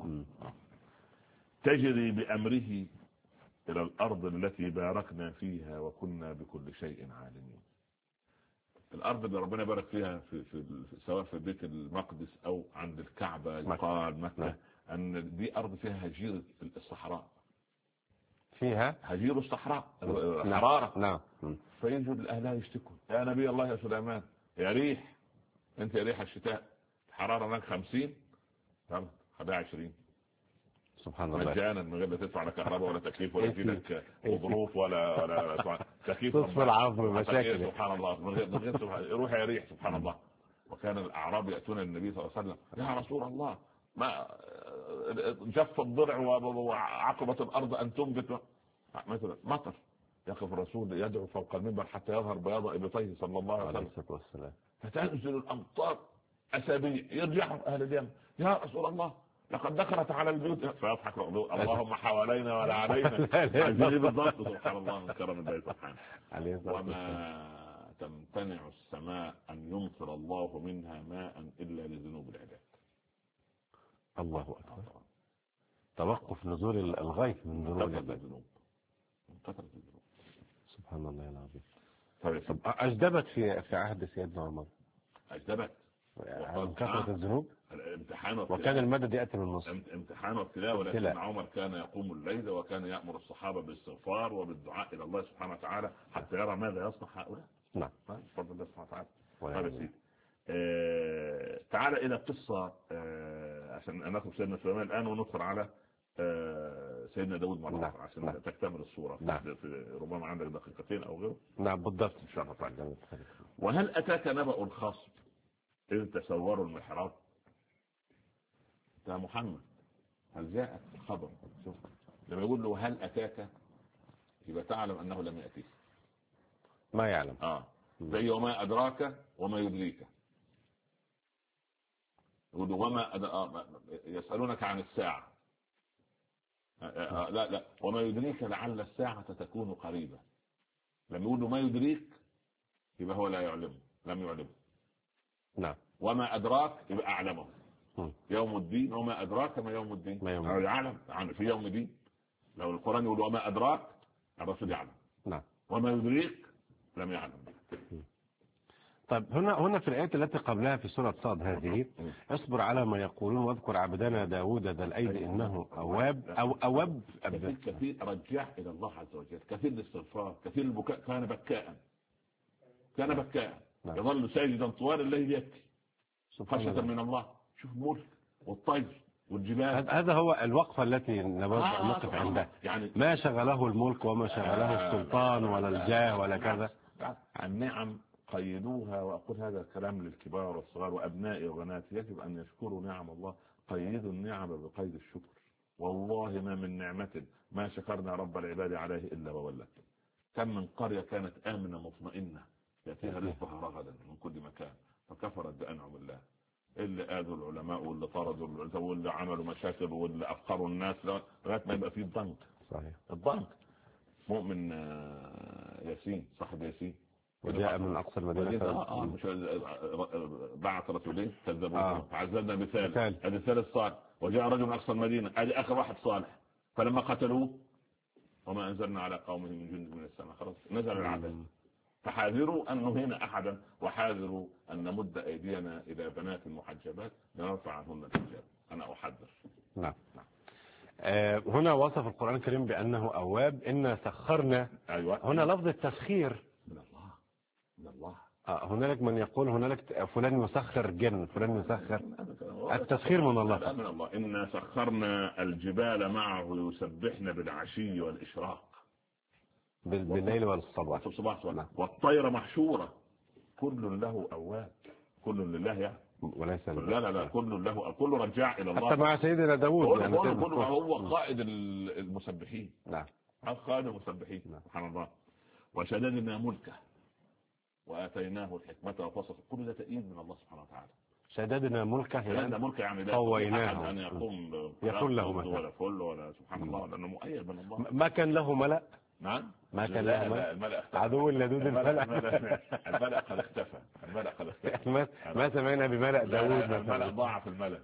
تجري بأمره إلى الأرض التي باركنا فيها وكنا بكل شيء عالمين. الأرض اللي ربنا بارك فيها في سواء في بيت المقدس أو عند الكعبة يقال مكة، أن دي أرض فيها هجير الصحراء، فيها هجير الصحراء حرارة. نعم. فيجد الأهلها يشتكون، يا نبي الله يا سليمان، يا ريح أنت يا ريح الشتاء الحرارة هناك 50 خدها 20 سبحان الله مجانا من غير لا تدفع لا كهرباء ولا تكييف ولا يجيلك ظروف ولا تكييف. تصف العظم مشاكل. سبحان الله من غير روح يا ريح. سبحان الله. وكان الأعراب يأتون النبي صلى الله عليه وسلم، يا رسول الله ما جف الضرع وعقبت الأرض أن تنبت مثلا مطر. يقف الرسول يدعو فوق المنبر حتى يظهر بياض إبطيه صلى الله عليه وسلم، فتنزل الأمطار أسابيع، يرجع أهل اليمن، يا رسول الله لقد دخلت على البيوت، فيضحك اللهم حوالينا ولا علينا. عايزين بالضبط. سبحان الله من كرم الله سبحانه. وما تمتنع السماء أن يمطر الله منها ماء إلا لذنوب العباد. الله أكبر. توقف نزول الغيث من ذنوب العباد. من كثرة الذنوب. سبحان الله العظيم. طيب أجدبت في عهد سيدنا عمر. أجدبت عن كثرة الذنوب. الامتحان وكان المدد يأتي من النص. امتحان وابتلاء. ولكن عمر كان يقوم الليل وكان يأمر الصحابة بالاستغفار وبالدعاء إلى الله سبحانه وتعالى حتى يرى ماذا يصنع هؤلاء. نعم. بفضل الله سبحانه وتعالى. طيب تعال إلى قصة عشان ناخذ سيدنا سليمان الآن وندخل على سيدنا داود مرة أخرى عشان تكتمل الصورة. في ربما عندك دقيقتين أو غيره. نعم بالضبط إن شاء الله تعالى. وهل أتاك نبأ الخصم إذ تسوروا المحراب؟ يا محمد هل جاءك الخبر؟ شوف لما يقول له هل أتاك يبقى تعلم أنه لم يأتيك. ما يعلم. زي وما أدراك وما يدريك. يقول وما يسألونك عن الساعة. لا وما يدريك لعل الساعة تكون قريبة. لما يقول له ما يدريك يبقى هو لا يعلمه، لم يعلمه. نعم. وما أدراك يبقى أعلمه. يوم الدين وما أدراك ما يوم الدين. يعلم في يوم الدين. لو القرآن يقول وما أدراك الرسول يعلم. نعم. وما يدريك لم يعلم. طيب هنا في الآية التي قبلها في سورة صاد هذه اصبر على ما يقولون واذكر عبدنا داود ذا الأيد إنه أواب أو أواب. كثير رجع إلى الله عز وجل، كثير الاستغفار، كثير البكاء. كان بكاء يظل ساجدا طوال الليل يبكي خشية من الله. شوف الملك والطير والجبال. هذا هو الوقفة التي نقف عندها. يعني ما شغله الملك وما شغله السلطان ولا الجاه ولا كذا. النعم قيدوها. وأقول هذا الكلام للكبار والصغار وأبنائي وبناتي، يجب أن يشكروا نعم الله. قيدوا النعم بقيد الشكر. والله ما من نعمة ما شكرنا رب العباد عليه إلا وولت. كم من قرية كانت آمنة مطمئنة يأتيها رزقها رغدا من كل مكان فكفرت بأنعم الله. اللي آذوا العلماء واللي طردوا واللي عملوا مشاكل واللي أفقروا الناس لغاية ما يبقى فيه الضنك. صحيح. الضنك. مؤمن ياسين صاحب ياسين وجاء من أقصى المدينة مش بعث رسولين كذبوا فعزلنا مثال. هذا ثالث صالح. وجاء رجل من أقصى المدينة هذه آخر واحد صالح. فلما قتلوه وما أنزلنا على قومه من جند من السماء خلاص نزل العذاب. فحاذروا أن نهين أحدا وحاذروا أن نمد أيدينا إلى بنات المحجبات لنرفع عنهن الحجاب. أنا أحذر. نعم. هنا وصف القرآن الكريم بأنه أواب. إنا سخرنا. أيوة. هنا لفظ التسخير من الله. هنالك من يقول هنالك فلان يسخر جن فلان يسخر. التسخير من الله. من الله. إنا سخرنا الجبال معه يسبحن بالعشي والإشراق بالليل والصباح. والطير محشورة كل له أواب. كل لله يعني وليس لا كل له كل رجع إلى الله. حتى مع سيدنا داود يعني كل هو قائد المسبحين. نعم. قائد المسبحين. سبحان الله. وشددنا ملكه وآتيناه الحكمة وفصل. كل ده تأييد من الله سبحانه وتعالى. شددنا ملكه يعني لا قويناه أن يقوم يكون له ولا فل ولا سبحان الله لأنه مؤيد من الله. ما كان له ملأ. نعم. ما كان له ملأ. عدو اللدود الملأ. الملأ قد اختفى. ما سمعنا بملأ داود. الملأ ضاع في الملأ.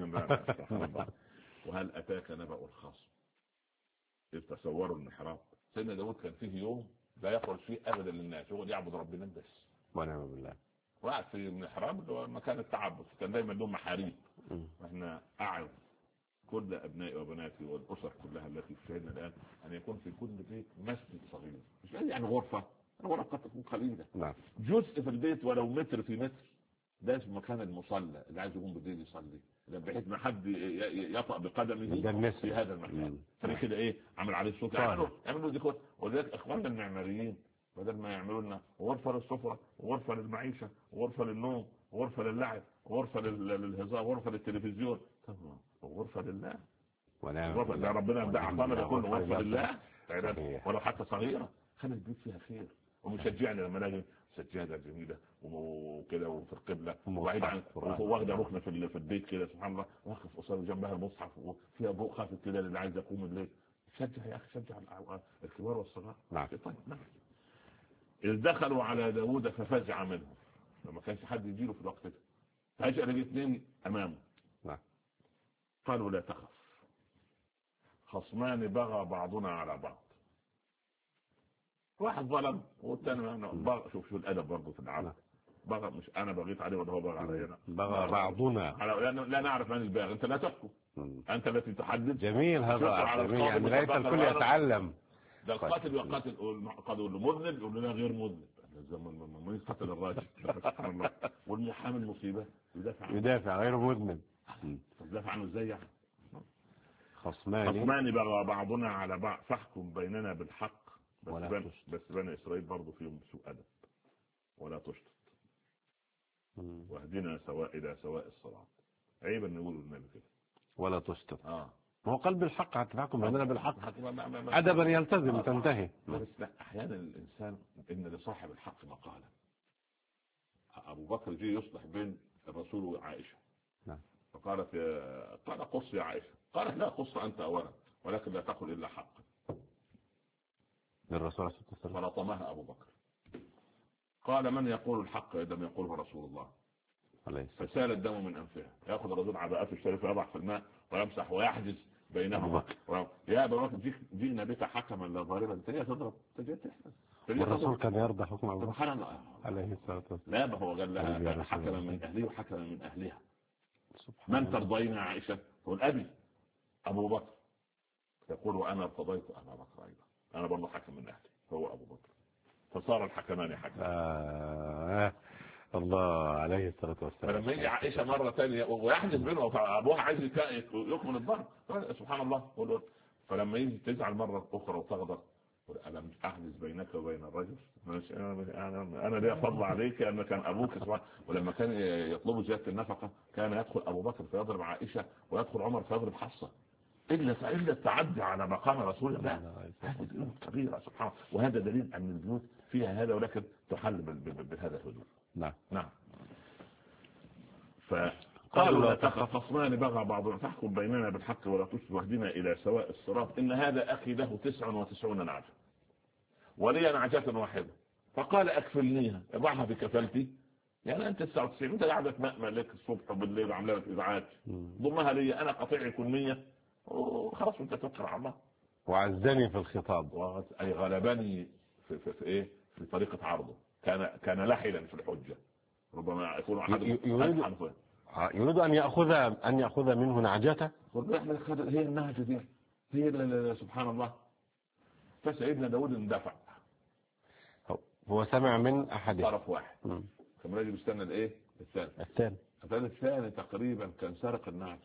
وهل أتاك نبأ الخصم إذ تسوروا المحراب؟ سيدنا داود كان فيه يوم لا يخرج فيه أبدا للناس هو يعبد ربنا بس. ونعم بالله. وقعد في المحراب اللي هو مكان التعبد. كان دايما لهم محاريب. واحنا أعظ كل أبنائي وبناتي والأسر كلها التي تشاهدنا الآن أن يكون في كل بيت مسجد صغير. مش يعني غرفة قد تكون قليلة. نعم. جزء في البيت ولو متر في متر. ده اسمه مكان المصلى اللي عايز يقوم بالليل يصلي بحيث ما حد يطأ بقدمه في هذا المكان. فكده ايه عمل عليه الصوت يعملوا ديكور. ولذلك اخواننا المعماريين بدل ما يعملوا لنا غرفة للسفرة وغرفة للمعيشة وغرفة للنوم وغرفة للعب وغرفة للهزار وغرفة للتلفزيون وغرفة لله. غرفة ده ربنا أعطانا ده كله غرفة لله ولو حتى صغيرة. خلي البيت فيها خير. ومشجعني لما الاقي سجادة جميلة وكده وفي القبلة وبعيد عن واخده ركنة في البيت كده سبحان الله واقف قصاد جنبها المصحف وفيها ضوء خافت كده اللي عايز يقوم الليل. شجع يا اخي شجع الكبار والصغار. نعم. طيب نعم. إذ دخلوا على داود ففزع منهم. لما كانش حد يجيله في الوقت ده فجأة لقيت اثنين امامه. نعم. قالوا لا تخف خصمان بغى بعضنا على بعض واحد ظلم والثاني شوف الادب برضه في العالم. بغى، مش انا بغيت عليه ولا هو بغى علي انا. بغى بعضنا. لا نعرف من الباغي، انت لا تحكم، انت التي تحدد. جميل هذا، جميل يعني ليس الكل يتعلم. ده القاتل يقاتل، قد يقول له مذنب، يقول له لا غير مذنب، من يقتل الراجل. سبحان الله. والمحامي المصيبه يدافع غير مذنب. يدافع عنه ازاي يعني؟ خصمان بغى بعضنا على بعض فاحكم بيننا بالحق. بس بني اسرائيل برضه فيهم سوء ادب. ولا تشطط واهدنا الى سواء الصراط. عيب ان يقولوا النبي كده ولا تشطط. ما هو قلب الحق حتى تحكم بيننا بالحق ادبا يلتزم تنتهي. بس لا، احيانا الانسان ان لصاحب الحق مقالا. ابو بكر جه يصلح بين الرسول وعائشه. فقالت قال قص يا عائشه. قالت لا، قص انت اولا، ولكن لا تقل الا حقا. للرسول صلى الله عليه وسلم. فلطمها ابو بكر. قال من يقول الحق اذا لم يقوله رسول الله؟ فسال الدم من انفها. ياخذ الرجل عباءته الشريفه يضع في الماء ويمسح ويحجز بينهما. يا ابو بكر جئنا بك حكما لا ضاربا. انت جاي تضرب، انت جاي تحرس. والرسول كان يرضى حكم ابو بكر سبحان الله عليه الصلاه والسلام. لا، ما هو قال لها حكما من اهله وحكما من اهلها. من ترضين يا عائشه؟ تقول ابي ابو بكر. يقول وانا ارتضيت ابا بكر ايضا، انا برضه حكم من اهلي هو ابو بكر. فصار الحكمان حكما. الله عليه الصلاة والسلام. فلما يجي عائشة مرة ثانية ويحدث بينه فأبوها عايز يكمل الضرب، سبحان الله. فلما يجي تزعل مرة أخرى وتغضب، ألم أحدث بينك وبين الرجل؟ أنا لي فضل عليك أن كان أبوك. ولما كان يطلب زيادة النفقة كان يدخل أبو بكر فيضرب عائشة ويدخل عمر فيضرب حفصة، إلا التعدي على مقام رسول الله. هذه الأمور كبيرة سبحان الله. وهذا دليل أن البيوت فيها هذا، ولكن تحل بهذا الحدود. نعم. فقالوا لا تخف خصمان بغى بعضنا فاحكم بيننا بالحق ولا تشطط واهدنا الى سواء الصراط. ان هذا اخي له 99 نعجه ولي نعجه واحده. فقال اكفلنيها، اضعها بكفلتي. يعني انت 99 انت قاعد مأمن لك الصبح وبالليل وعامله لك ازعاج، ضمها لي انا قطيع يكون 100 وخلاص انت توكل على الله. وعزني في الخطاب، اي غلبني في ايه، في طريقه عرضه. كان لحلا في الحجه. ربما يكون احد يريد ان ياخذ منه نعجته. هي النهجه دي هي سبحان الله. فسيدنا داود اندفع. هو سمع من احد طرف واحد. كان راجل بيستنى الايه الثاني تقريبا كان سارق النعجه.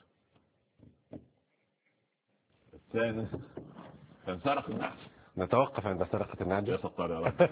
الثاني كان سارق النعجه. نتوقف عند سرقة النعجة. يا ستار يا رب.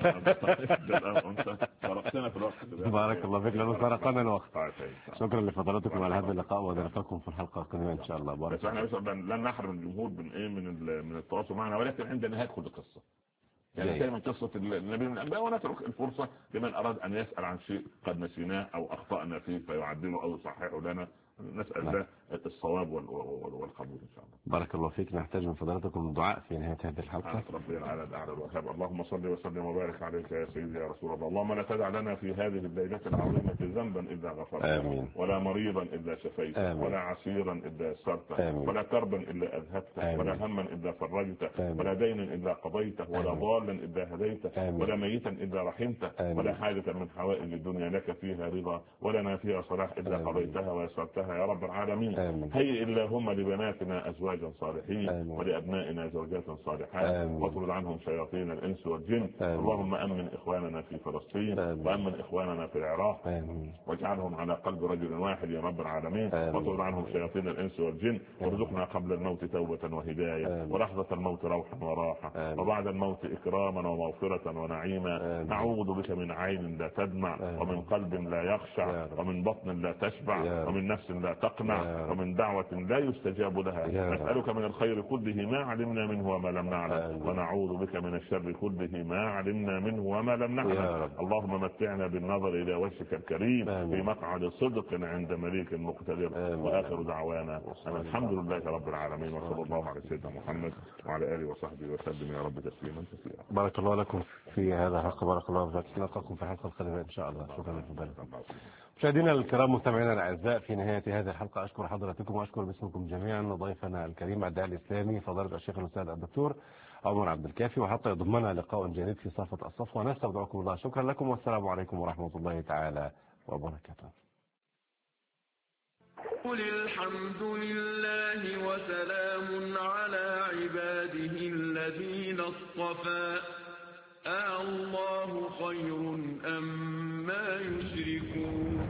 سرقتنا في الوقت. بارك الله فيك، لأنه سرقنا الوقت. شكرا لفضلاتكم على هذا اللقاء، ونلقاكم في الحلقة القادمة إن شاء الله. بس احنا لن نحرم الجمهور من التواصل معنا، ولكن عند نهاية كل قصة يعني دائما قصة النبي من الأنبياء، ونترك الفرصة لمن أراد أن يسأل عن شيء قد نسيناه أو أخطأنا فيه فيعدله أو يصححه لنا. نسأل الله الصواب والقبول إن شاء الله. بارك الله فيك. نحتاج من فضلاتكم دعاء في نهاية هذه الحلقة. ربي العالى الأعلى الوهاب. اللهم صل وسلم وبارك عليك يا سيدي يا رسول الله. اللهم لا تدع لنا في هذه الليلة العظيمة ذنبا إلا غفرته، ولا مريضا إلا شفيته، ولا عسيرا إلا يسرته، ولا كربا إلا أذهبته، ولا هما إلا فرجته، ولا دينا إلا قضيته، ولا ضالا إلا هديته، ولا ميتا إلا رحمته، ولا حاجة من حوائج الدنيا لك فيها رضا ولنا فيها صلاح إلا قضيتها ويسرتها يا رب العالمين. هيئ اللهم لبناتنا أزواجا صالحين، ولأبنائنا زوجات صالحات، واطرد عنهم شياطين الإنس والجن. اللهم أمن إخواننا في فلسطين، وأمن إخواننا في العراق، واجعلهم على قلب رجل واحد يا رب العالمين. واطرد عنهم شياطين الإنس والجن، وارزقنا قبل الموت توبة وهداية، ولحظة الموت روحا وراحة، وبعد الموت إكراما ومغفرة ونعيما. نعوذ بك من عين لا تدمع، ومن قلب لا يخشع، ومن بطن لا تشبع، ومن نفس لا تقنع، ومن دعوة لا يستجاب لها. نسألك من الخير كله ما علمنا منه وما لم نعلم، ونعوذ بك من الشر كله ما علمنا منه وما لم نعلم. اللهم متعنا بالنظر إلى وجهك الكريم في مقعد صدق عند مليك مقتدر. وآخر دعوانا أن الحمد لله رب العالمين، وصلى الله على سيدنا محمد وعلى آله وصحبه وسلم يا رب تسليما كثيرا. بارك الله لكم في هذا الحلقة. بارك الله فيكم. نلقاكم في الحلقة القادمة إن شاء الله. شكرا لكم. مشاهدينا الكرام مستمعينا الاعزاء، في نهايه هذه الحلقه اشكر حضراتكم واشكر باسمكم جميعا ضيفنا الكريم الداعي الاسلامي فضيله الشيخ الاستاذ الدكتور عمر عبد الكافي، وحتى يضمنا لقاء جديد في صفة الصفوة نستودعكم الله. شكرا لكم والسلام عليكم ورحمه الله تعالى وبركاته. قل الحمد لله وسلام على عباده الذين اصطفى الله خير أما يشركون